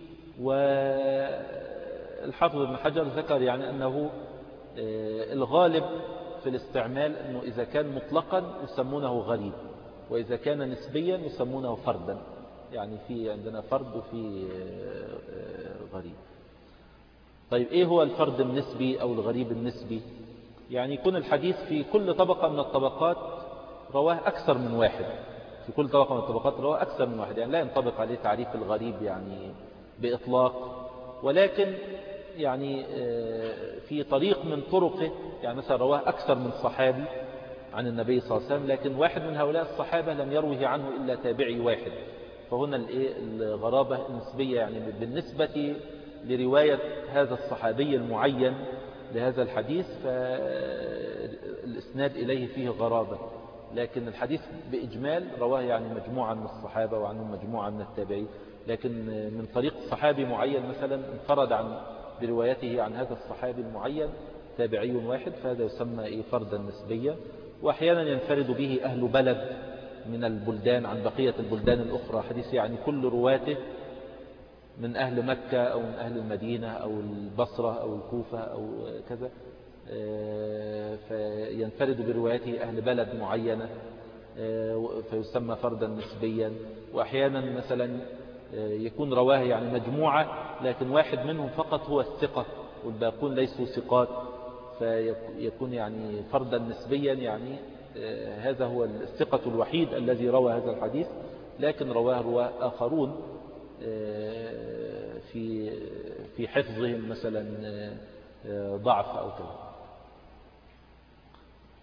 والحافظ ابن حجر ذكر يعني أنه الغالب في الاستعمال أنه إذا كان مطلقا يسمونه غريب، وإذا كان نسبيا يسمونه فردا. يعني في عندنا فرد وفي غريب. طيب إيه هو الفرد النسبي أو الغريب النسبي؟ يعني يكون الحديث في كل طبقة من الطبقات رواه أكثر من واحد. في كل طبقة من الطبقات رواه أكثر من واحد، يعني لا ينطبق عليه تعريف الغريب يعني بإطلاق، ولكن يعني في طريق من طرقه، يعني مثلا رواه أكثر من صحابي عن النبي صلى الله عليه وسلم، لكن واحد من هؤلاء الصحابة لم يروه عنه إلا تابعي واحد. فهنا الغرابة النسبية يعني بالنسبة لرواية هذا الصحابي المعين لهذا الحديث، فالإسناد إليه فيه غرابة. لكن الحديث بإجمال رواه يعني مجموعة من الصحابة وعنهم مجموعة من التابعين، لكن من طريق صحابي معين مثلا انفرد عن بروايته عن هذا الصحابي المعين تابعي واحد، فهذا يسمى إيه فردا نسبيا. وأحيانا ينفرد به أهل بلد من البلدان عن بقية البلدان الأخرى، حديث يعني كل رواته من أهل مكة أو من أهل المدينة أو البصرة أو الكوفة أو كذا، فينفرد بروايته أهل بلد معينة فيسمى فردا نسبيا. وأحيانا مثلا يكون رواه يعني مجموعة، لكن واحد منهم فقط هو الثقة والباقون ليسوا ثقات، فيكون يعني فردا نسبيا، يعني هذا هو الثقة الوحيد الذي روى هذا الحديث، لكن رواه رواه آخرون في في حفظهم مثلا ضعف أو كذا.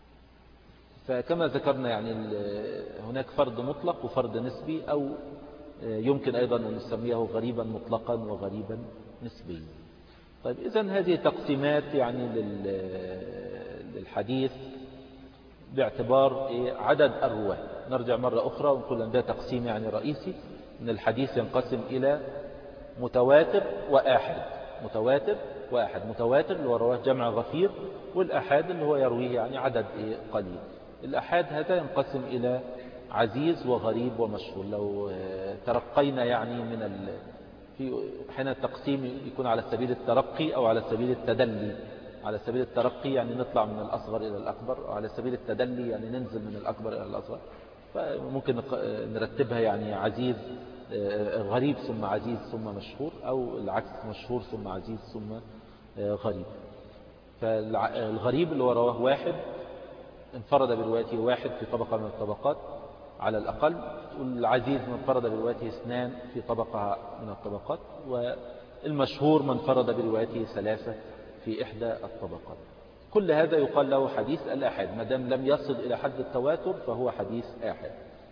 فكما ذكرنا يعني هناك فرد مطلق وفرد نسبي، أو يمكن أيضا أن نسميه غريبا مطلقا وغريبا نسبيا. طيب إذن هذه تقسيمات يعني للحديث باعتبار عدد الرواة. نرجع مرة أخرى ونقول أن ده تقسيم يعني رئيسي، أن الحديث ينقسم إلى متواتر وآحاد. متواتر وآحاد، متواتر اللي هو رواه جمع غفير، والآحاد اللي هو يرويه يعني عدد قليل. الآحاد هذا ينقسم إلى عزيز وغريب ومشهور. لو ترقينا يعني من ال... في حين التقسيم يكون على سبيل الترقي أو على سبيل التدلي. على سبيل الترقي يعني نطلع من الأصغر إلى الأكبر، وعلى سبيل التدلي يعني ننزل من الأكبر إلى الأصغر. فممكن نرتبها يعني عزيز غريب ثم عزيز ثم مشهور، أو العكس مشهور ثم عزيز ثم غريب. فالغريب اللي هو رواه واحد انفرد بروايته واحد في طبقة من الطبقات على الأقل، والعزيز من انفرد بروايته اثنان في طبقة من الطبقات، والمشهور من انفرد بروايته ثلاثة في إحدى الطبقات. كل هذا يقال له حديث الآحاد، ما دام لم يصل إلى حد التواتر فهو حديث آحاد.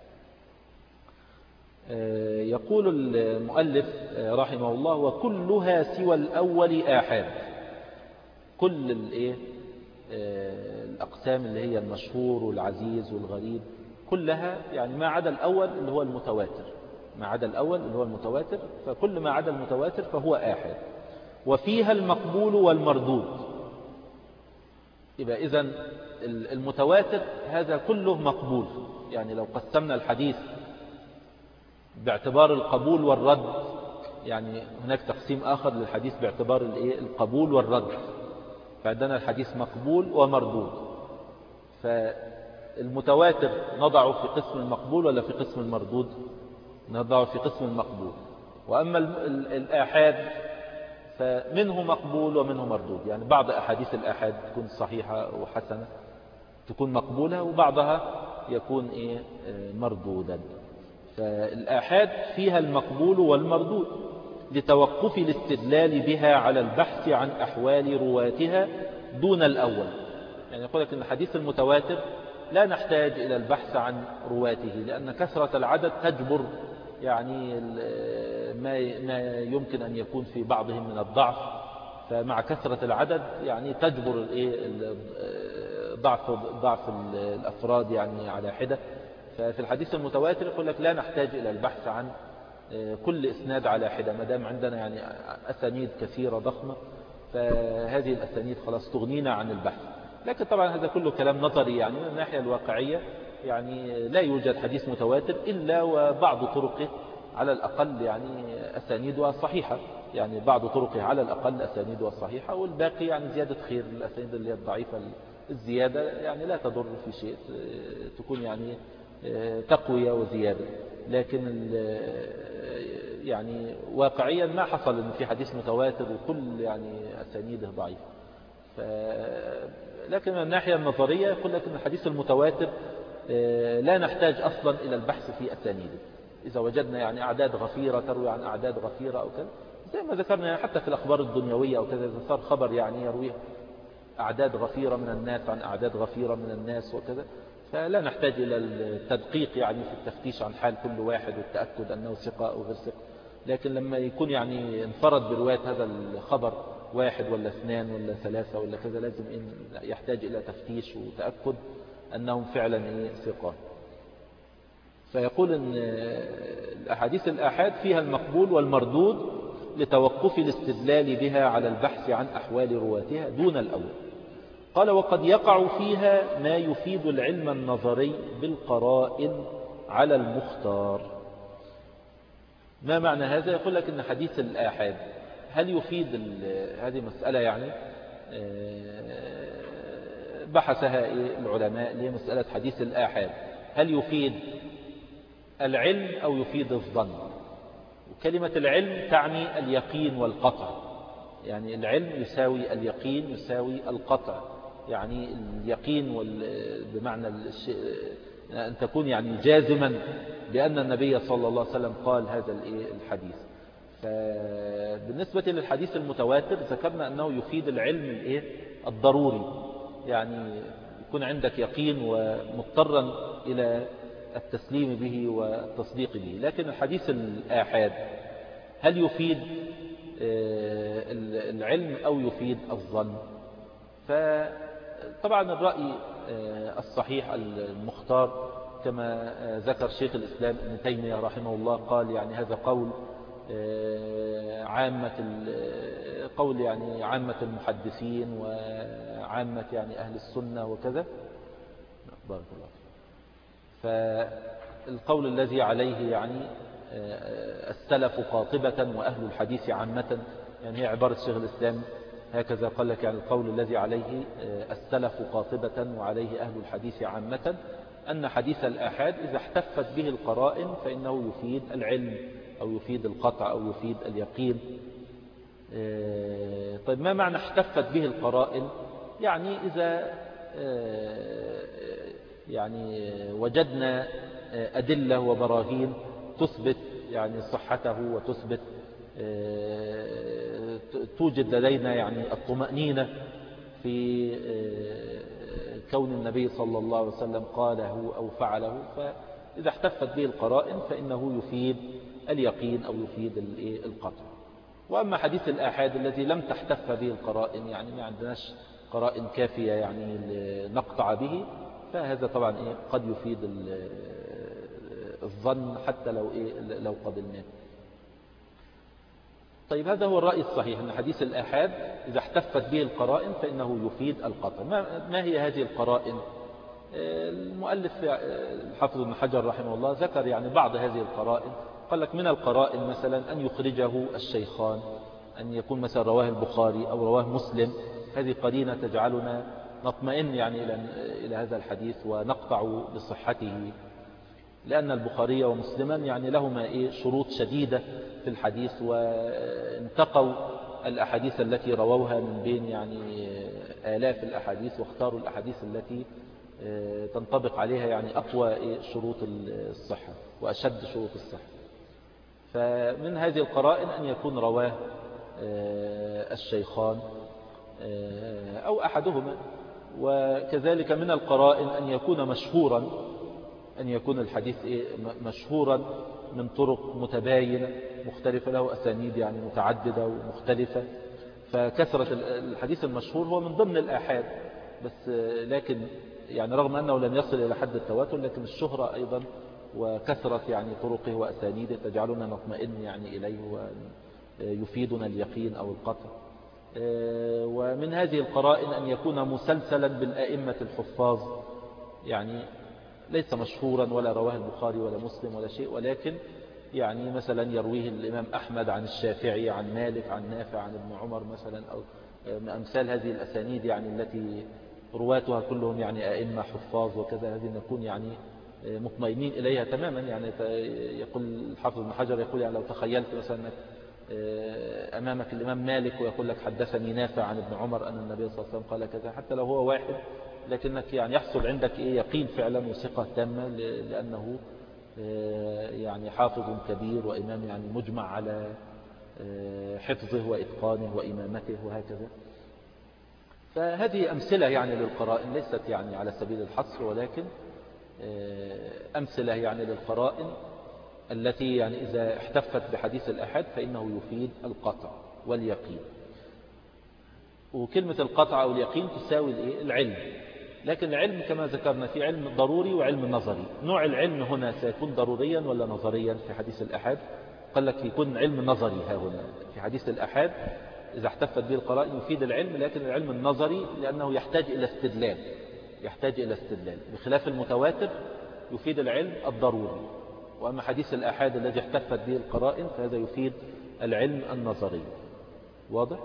يقول المؤلف رحمه الله: وكلها سوى الأول آحاد. كل الايه الأقسام اللي هي المشهور والعزيز والغريب كلها يعني ما عدا الأول اللي هو المتواتر، ما عدا الأول اللي هو المتواتر، فكل ما عدا المتواتر فهو آحاد. وفيها المقبول والمردود. يبقى إذن المتواتر هذا كله مقبول. يعني لو قسمنا الحديث باعتبار القبول والرد، يعني هناك تقسيم آخر للحديث باعتبار القبول والرد، فعندنا الحديث مقبول ومردود. فالمتواتر نضعه في قسم المقبول ولا في قسم المردود؟ نضعه في قسم المقبول. وأما الآحاد فمنه مقبول ومنه مردود. يعني بعض أحاديث الآحاد تكون صحيحة وحسنة تكون مقبولة، وبعضها يكون إيه مردودا. فالآحاد فيها المقبول والمردود لتوقف الاستدلال بها على البحث عن أحوال رواتها دون الأول. يعني يقول لك أن الحديث المتواتر لا نحتاج إلى البحث عن رواته، لأن كثرة العدد تجبر يعني ما يمكن أن يكون في بعضهم من الضعف. فمع كثرة العدد يعني تجبر ضعف ضعف الأفراد يعني على حدة. ففي الحديث المتواتر يقول لك لا نحتاج إلى البحث عن كل إسناد على حدة، ما دام عندنا يعني أسانيد كثيرة ضخمة، فهذه الأسانيد خلاص تغنينا عن البحث. لكن طبعا هذا كله كلام نظري، يعني من الناحية الواقعية يعني لا يوجد حديث متواتر إلا وبعض طرقه على الأقل يعني أسانيدها صحيحة. يعني بعض طرقه على الأقل أسانيدها صحيحة، والباقي يعني زيادة خير. الأسانيد اللي هي الضعيفة الزيادة يعني لا تضر في شيء، تكون يعني تقوية وزيادة. لكن يعني واقعيا ما حصل ان في حديث متواتر وكل يعني أسانيده ضعيفة. لكن من الناحية النظرية يقول لك ان الحديث المتواتر لا نحتاج أصلا إلى البحث في أسانيده. إذا وجدنا يعني أعداد غفيرة تروي عن أعداد غفيرة أو كذا، زي ما ذكرنا يعني حتى في الأخبار الدنيوية أو كذا، إذا صار خبر يعني يرويه أعداد غفيرة من الناس عن أعداد غفيرة من الناس وكذا، فلا نحتاج إلى التدقيق يعني في التفتيش عن حال كل واحد والتأكد أنه ثقة أو غير ثقة. لكن لما يكون يعني انفرد برواية هذا الخبر واحد ولا اثنان ولا ثلاثة ولا كذا، لازم إن يحتاج إلى تفتيش وتأكد أنهم فعلا ثقة. فيقول أن الأحاديث الآحاد فيها المقبول والمردود لتوقف الاستدلال بها على البحث عن أحوال رواتها دون الأول. قال: وقد يقع فيها ما يفيد العلم النظري بالقرائن على المختار. ما معنى هذا؟ يقول لك أن حديث الآحاد هل يفيد هذه مسألة يعني بحثها العلماء اللي هي مسألة حديث الآحاد، هل يفيد العلم أو يفيد الظن؟ وكلمة العلم تعني اليقين والقطع. يعني العلم يساوي اليقين يساوي القطع. يعني اليقين بمعنى أن تكون يعني جازما بأن النبي صلى الله عليه وسلم قال هذا الحديث. فبالنسبة للحديث المتواتر ذكرنا أنه يفيد العلم الضروري، يعني يكون عندك يقين ومضطرا إلى التسليم به والتصديق به. لكن الحديث الآحاد هل يفيد العلم أو يفيد الظن؟ فطبعا الرأي الصحيح المختار كما ذكر شيخ الإسلام ابن تيمية رحمه الله، قال يعني هذا قول عامة قول يعني عامة المحدثين وعامة يعني أهل السنة وكذا. بارك الله فيك. فالقول الذي عليه يعني السلف قاطبة وأهل الحديث عامة، يعني هي عبارة شيخ الإسلام هكذا قال لك، يعني القول الذي عليه السلف قاطبة وعليه أهل الحديث عامة أن حديث الآحاد إذا احتفت به القرائن فإنه يفيد العلم أو يفيد القطع أو يفيد اليقين. طيب ما معنى احتفت به القرائن؟ يعني إذا يعني وجدنا أدلة وبراهين تثبت يعني صحته وتثبت توجد لدينا يعني الطمأنينة في كون النبي صلى الله عليه وسلم قاله أو فعله، فإذا احتفت به القرائن فإنه يفيد اليقين أو يفيد القطع. وأما حديث الآحاد الذي لم تحتف به القرائن، يعني ما عندناش قرائن كافية يعني نقطع به، فهذا طبعا إيه قد يفيد الظن حتى لو إيه لو قبلناه. طيب هذا هو الرأي الصحيح، أن حديث الآحاد إذا احتفت به القرائن فإنه يفيد القطع. ما, ما هي هذه القرائن؟ المؤلف الحافظ ابن حجر رحمه الله ذكر يعني بعض هذه القرائن. قال لك من القرائن مثلا أن يخرجه الشيخان، أن يكون مثلا رواه البخاري أو رواه مسلم، هذه قرينة تجعلنا نطمئن يعني إلى, إلى هذا الحديث ونقطع بصحته، لأن البخاري ومسلما يعني لهما إيه شروط شديدة في الحديث، وانتقوا الأحاديث التي رووها من بين يعني آلاف الأحاديث، واختاروا الأحاديث التي تنطبق عليها يعني أقوى شروط الصحة وأشد شروط الصحة. فمن هذه القرائن أن يكون رواه الشيخان أو أحدهما. وكذلك من القرائن أن يكون مشهورا، أن يكون الحديث مشهورا من طرق متباينة مختلفة، له أسانيد يعني متعددة ومختلفة. فكثرة الحديث المشهور هو من ضمن الآحاد، بس لكن يعني رغم أنه لم يصل إلى حد التواتر، لكن الشهرة أيضا وكثرة يعني طرقه وأسانيده تجعلنا نطمئن يعني إليه ويفيدنا اليقين أو القطع. ومن هذه القرائن أن يكون مسلسلا بالأئمة الحفاظ، يعني ليس مشهورا ولا رواه البخاري ولا مسلم ولا شيء، ولكن يعني مثلا يرويه الإمام أحمد عن الشافعي عن مالك عن نافع عن ابن عمر مثلا، أو من أمثال هذه الأسانيد يعني التي رواتها كلهم يعني أئمة حفاظ وكذا، هذه نكون يعني مطمئنين إليها تماما. يعني يقول الحافظ ابن حجر يقول يعني لو تخيلت مثلا أمامك الإمام مالك ويقول لك حدثني نافع عن ابن عمر أن النبي صلى الله عليه وسلم قال كذا، حتى لو هو واحد، لكنك يعني يحصل عندك إيه يقين فعلا وثقة تامة، لأنه يعني حافظ كبير وإمام يعني مجمع على حفظه وإتقانه وإمامته وهكذا. فهذه أمثلة يعني للقرائن، ليست يعني على سبيل الحصر، ولكن أمثلة يعني للقرائن التي يعني إذا احتفت بحديث الأحد فإنه يفيد القطع واليقين. وكلمة القطع أو اليقين تساوي العلم، لكن العلم كما ذكرنا في علم ضروري وعلم نظري. نوع العلم هنا سيكون ضروريا ولا نظريا في حديث الأحد؟ قال لك يكون علم نظري ها هنا في حديث الأحد إذا احتفت به القرائن يفيد العلم، لكن العلم النظري لأنه يحتاج إلى استدلال، يحتاج إلى استدلال بخلاف المتواتر يفيد العلم الضروري. وأما حديث الأحد الذي احتفت به القرائن فهذا يفيد العلم النظري. واضح؟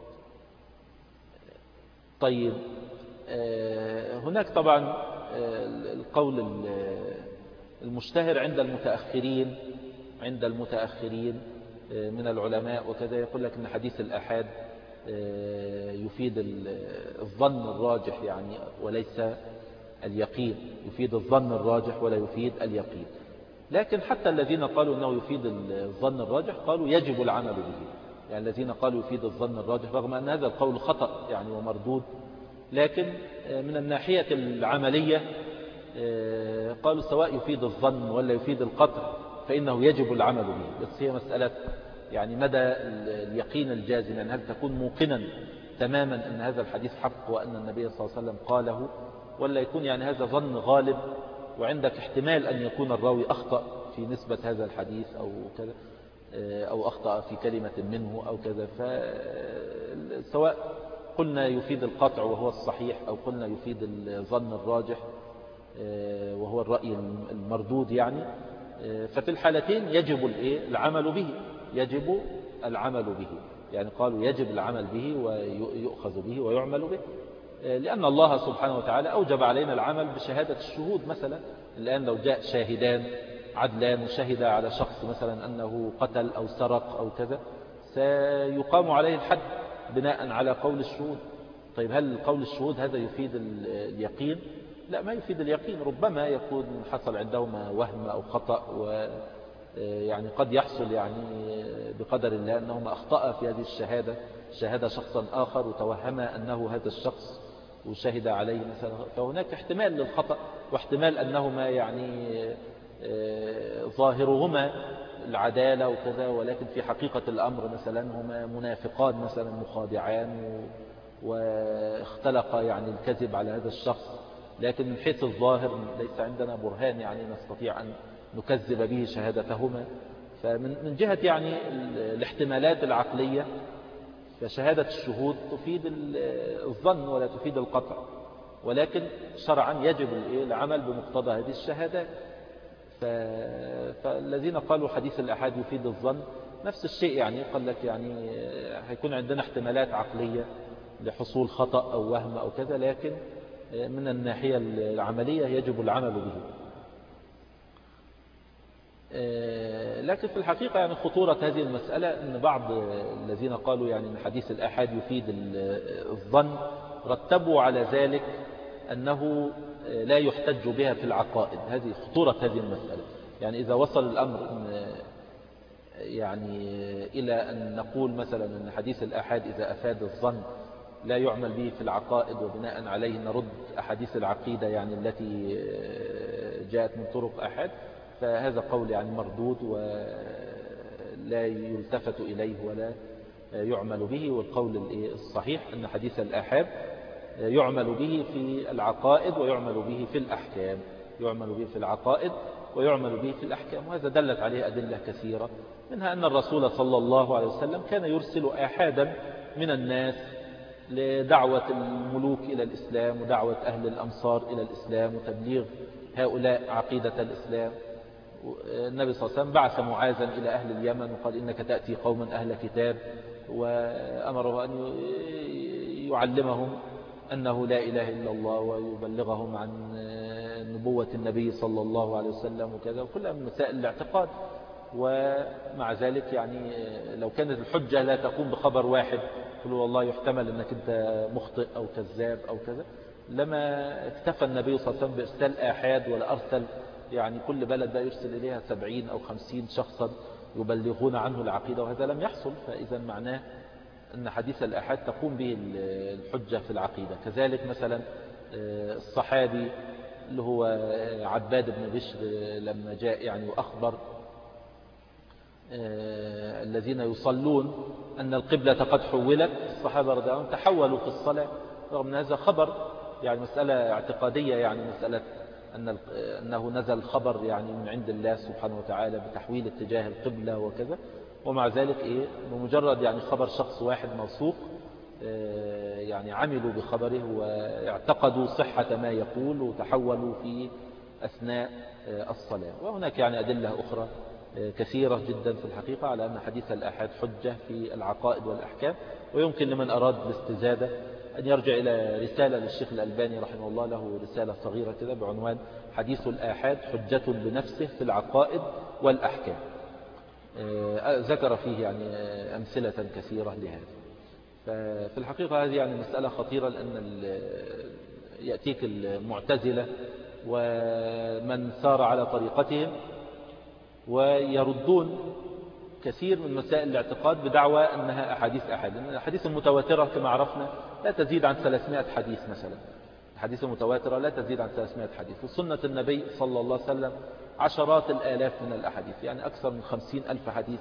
طيب هناك طبعا القول المشتهر عند المتأخرين عند المتأخرين من العلماء وكذا، يقول لك أن حديث الأحد يفيد الظن الراجح يعني وليس اليقين، يفيد الظن الراجح ولا يفيد اليقين. لكن حتى الذين قالوا أنه يفيد الظن الراجح قالوا يجب العمل به، يعني الذين قالوا يفيد الظن الراجح رغم أن هذا القول خطأ يعني ومردود، لكن من الناحية العملية قالوا سواء يفيد الظن ولا يفيد القطع فإنه يجب العمل به. بس هي مسألة يعني مدى اليقين الجازم، يعني هل تكون موقنا تماما أن هذا الحديث حق وأن النبي صلى الله عليه وسلم قاله، ولا يكون يعني هذا ظن غالب وعندك احتمال أن يكون الراوي أخطأ في نسبة هذا الحديث أو كذا، أو أخطأ في كلمة منه أو كذا. فسواء قلنا يفيد القطع وهو الصحيح أو قلنا يفيد الظن الراجح وهو الرأي المردود يعني، ففي الحالتين يجب العمل به، يجب العمل به، يعني قالوا يجب العمل به ويؤخذ به ويعمل به، لأن الله سبحانه وتعالى أوجب علينا العمل بشهادة الشهود. مثلا الآن لو جاء شاهدان عدلان وشهد على شخص مثلا أنه قتل أو سرق أو كذا، سيقام عليه الحد بناء على قول الشهود. طيب هل قول الشهود هذا يفيد اليقين؟ لا، ما يفيد اليقين. ربما يكون حصل عندهما وهم أو خطأ، ويعني قد يحصل يعني بقدر الله أنهما أخطأ في هذه الشهادة، شهد شخصا آخر وتوهم أنه هذا الشخص وشهد عليه مثلا، فهناك احتمال للخطأ واحتمال أنهما يعني ظاهرهما العدالة وكذا، ولكن في حقيقة الأمر مثلا هما منافقان مثلا مخادعان واختلق يعني الكذب على هذا الشخص، لكن من حيث الظاهر ليس عندنا برهان يعني نستطيع أن نكذب به شهادتهما. فمن جهة يعني الاحتمالات العقلية فشهادة الشهود تفيد الظن ولا تفيد القطع، ولكن شرعا يجب العمل بمقتضى هذه الشهادات. فالذين قالوا حديث الأحاد يفيد الظن نفس الشيء، يعني قال لك يعني هيكون عندنا احتمالات عقلية لحصول خطأ أو وهم أو كذا، لكن من الناحية العملية يجب العمل به. لكن في الحقيقة يعني خطورة هذه المسألة أن بعض الذين قالوا يعني أن حديث الآحاد يفيد الظن رتبوا على ذلك أنه لا يحتج بها في العقائد. هذه خطورة هذه المسألة، يعني إذا وصل الأمر يعني إلى أن نقول مثلا أن حديث الآحاد إذا أفاد الظن لا يعمل به في العقائد، وبناء عليه نرد أحاديث العقيدة يعني التي جاءت من طرق آحاد، فهذا قول يعني مردود ولا يلتفت إليه ولا يعمل به. والقول الصحيح أن حديث الآحاد يعمل به في العقائد ويعمل به في الأحكام، يعمل به في العقائد ويعمل به في الأحكام. وهذا دلت عليه أدلة كثيرة، منها أن الرسول صلى الله عليه وسلم كان يرسل آحادا من الناس لدعوة الملوك إلى الإسلام ودعوة أهل الأمصار إلى الإسلام وتبليغ هؤلاء عقيدة الإسلام. النبي صلى الله عليه وسلم بعث معاذا إلى أهل اليمن وقال إنك تأتي قوما أهل كتاب، وأمره أن يعلمهم أنه لا إله إلا الله ويبلغهم عن نبوة النبي صلى الله عليه وسلم وكذا، وكلها من مسائل الاعتقاد. ومع ذلك يعني لو كانت الحجة لا تقوم بخبر واحد قلوا والله يحتمل أنك أنت مخطئ أو كذاب أو كذا، لما اكتفى النبي صلى الله عليه وسلم بإرسال آحاد، ولا أرسل يعني كل بلد بقى يرسل إليها سبعين أو خمسين شخصا يبلغون عنه العقيدة، وهذا لم يحصل. فإذا معناه أن حديث الآحاد تقوم به الحجة في العقيدة. كذلك مثلا الصحابي اللي هو عباد بن بشر لما جاء يعني وأخبر الذين يصلون أن القبلة قد حولت، الصحابة رضي الله عنهم تحولوا في الصلاة، رغم أن هذا خبر يعني مسألة اعتقادية، يعني مسألة أن أنه نزل خبر يعني من عند الله سبحانه وتعالى بتحويل اتجاه القبلة وكذا، ومع ذلك إيه بمجرد يعني خبر شخص واحد موثوق يعني عملوا بخبره واعتقدوا صحة ما يقول وتحولوا في أثناء الصلاة. وهناك يعني أدلة أخرى كثيرة جدا في الحقيقة على أن حديث الآحاد حجة في العقائد والأحكام. ويمكن لمن أراد الاستزادة أن يرجع إلى رسالة للشيخ الألباني رحمه الله، له رسالة صغيرة كده بعنوان حديث الآحاد حجة بنفسه في العقائد والأحكام، ذكر فيه يعني أمثلة كثيرة لهذا. ففي الحقيقة هذه يعني مسألة خطيرة، لأن يأتيك المعتزلة ومن سار على طريقتهم ويردون كثير من مسائل الاعتقاد بدعوى أنها أحاديث أحد. الأحاديث المتواترة كما عرفنا لا تزيد عن ثلاثمائة حديث مثلا، الحديث المتواترة لا تزيد عن ثلاثمائة حديث، وسنة النبي صلى الله عليه وسلم عشرات الآلاف من الأحاديث، يعني أكثر من خمسين ألف حديث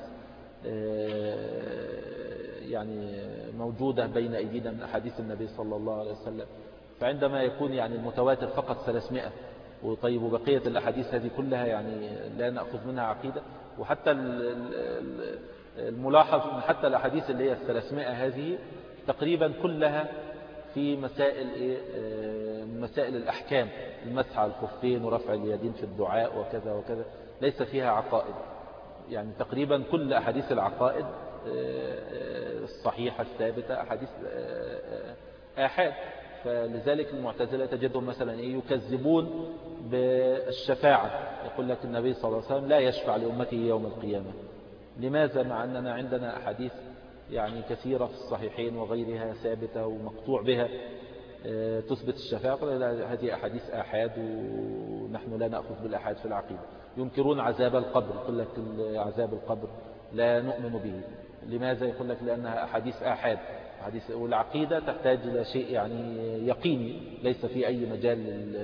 يعني موجودة بين أيدينا من أحاديث النبي صلى الله عليه وسلم. فعندما يكون يعني المتواتر فقط ثلاثمائة، وطيب وبقية الأحاديث هذه كلها يعني لا نأخذ منها عقيدة. وحتى الملاحظ أن حتى الأحاديث اللي هي الثلاثمائة هذه تقريبا كلها في مسائل إيه؟ مسائل الأحكام، المسح على الخفين ورفع اليدين في الدعاء وكذا وكذا، ليس فيها عقائد. يعني تقريبا كل أحاديث العقائد الصحيحة الثابتة أحاديث آحاد. فلذلك المعتزلة تجدهم مثلا إيه؟ يكذبون بالشفاعة، يقول لك النبي صلى الله عليه وسلم لا يشفع لأمته يوم القيامة. لماذا؟ مع أننا عندنا أحاديث يعني كثيرة في الصحيحين وغيرها ثابتة ومقطوع بها تثبت الشفاعة. هذه أحاديث آحاد ونحن لا نأخذ بالآحاد في العقيدة. ينكرون عذاب القبر، يقول لك عذاب القبر لا نؤمن به. لماذا؟ يقول لك لأنها أحاديث آحاد. والعقيدة تحتاج إلى شيء يعني يقيني، ليس في أي مجال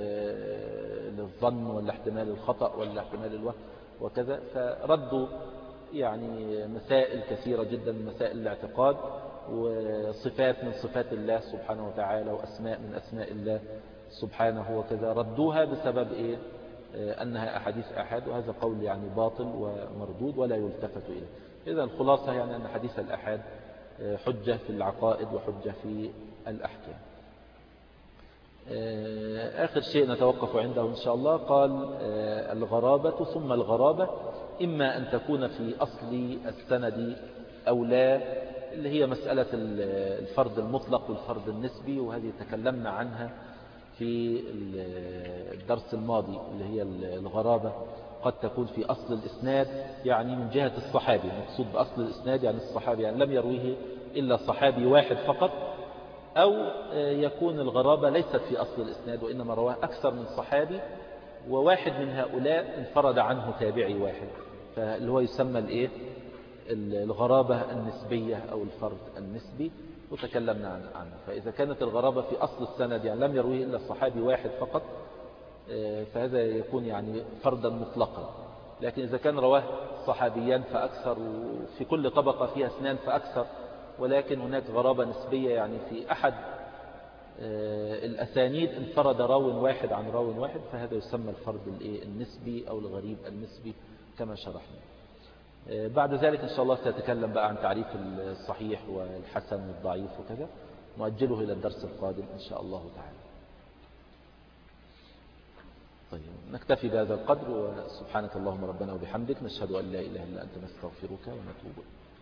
للظن ولا احتمال الخطأ ولا احتمال الوهم وكذا. فردوا يعني مسائل كثيرة جدا من مسائل الاعتقاد، وصفات من صفات الله سبحانه وتعالى، وأسماء من أسماء الله سبحانه وكذا، ردوها بسبب إيه؟ أنها أحاديث آحاد. وهذا قول يعني باطل ومردود ولا يلتفت إليه. إذا الخلاصة يعني أن حديث الآحاد حجة في العقائد وحجة في الأحكام. آخر شيء نتوقف عنده إن شاء الله، قال الغرابة ثم الغرابة إما أن تكون في أصل السند أو لا، اللي هي مسألة الفرد المطلق والفرد النسبي، وهذه تكلمنا عنها في الدرس الماضي. اللي هي الغرابة قد تكون في أصل الإسناد، يعني من جهة الصحابي. مقصود بأصل الإسناد يعني الصحابي، يعني لم يرويه إلا صحابي واحد فقط، أو يكون الغرابة ليست في أصل الإسناد وإنما رواه أكثر من صحابي، وواحد من هؤلاء انفرد عنه تابعي واحد، فاللي هو يسمى الإيه؟ الغرابة النسبية أو الفرد النسبي، وتكلمنا عنه. فإذا كانت الغرابة في أصل السند يعني لم يرويه إلا صحابي واحد فقط، فهذا يكون يعني فردا مطلقا. لكن إذا كان رواه صحابيان فأكثر، وفي كل طبقة فيها اثنان فأكثر، ولكن هناك غرابة نسبية يعني في أحد الأسانيد انفرد راو واحد عن راو واحد، فهذا يسمى الفرد النسبي أو الغريب النسبي كما شرحنا. بعد ذلك إن شاء الله سأتكلم بقى عن تعريف الصحيح والحسن والضعيف وكذا، نؤجله إلى الدرس القادم إن شاء الله تعالى. طيب نكتفي بهذا القدر، وسبحانك اللهم ربنا وبحمدك، نشهد أن لا إله إلا أنت، نستغفرك ونتوب إليك.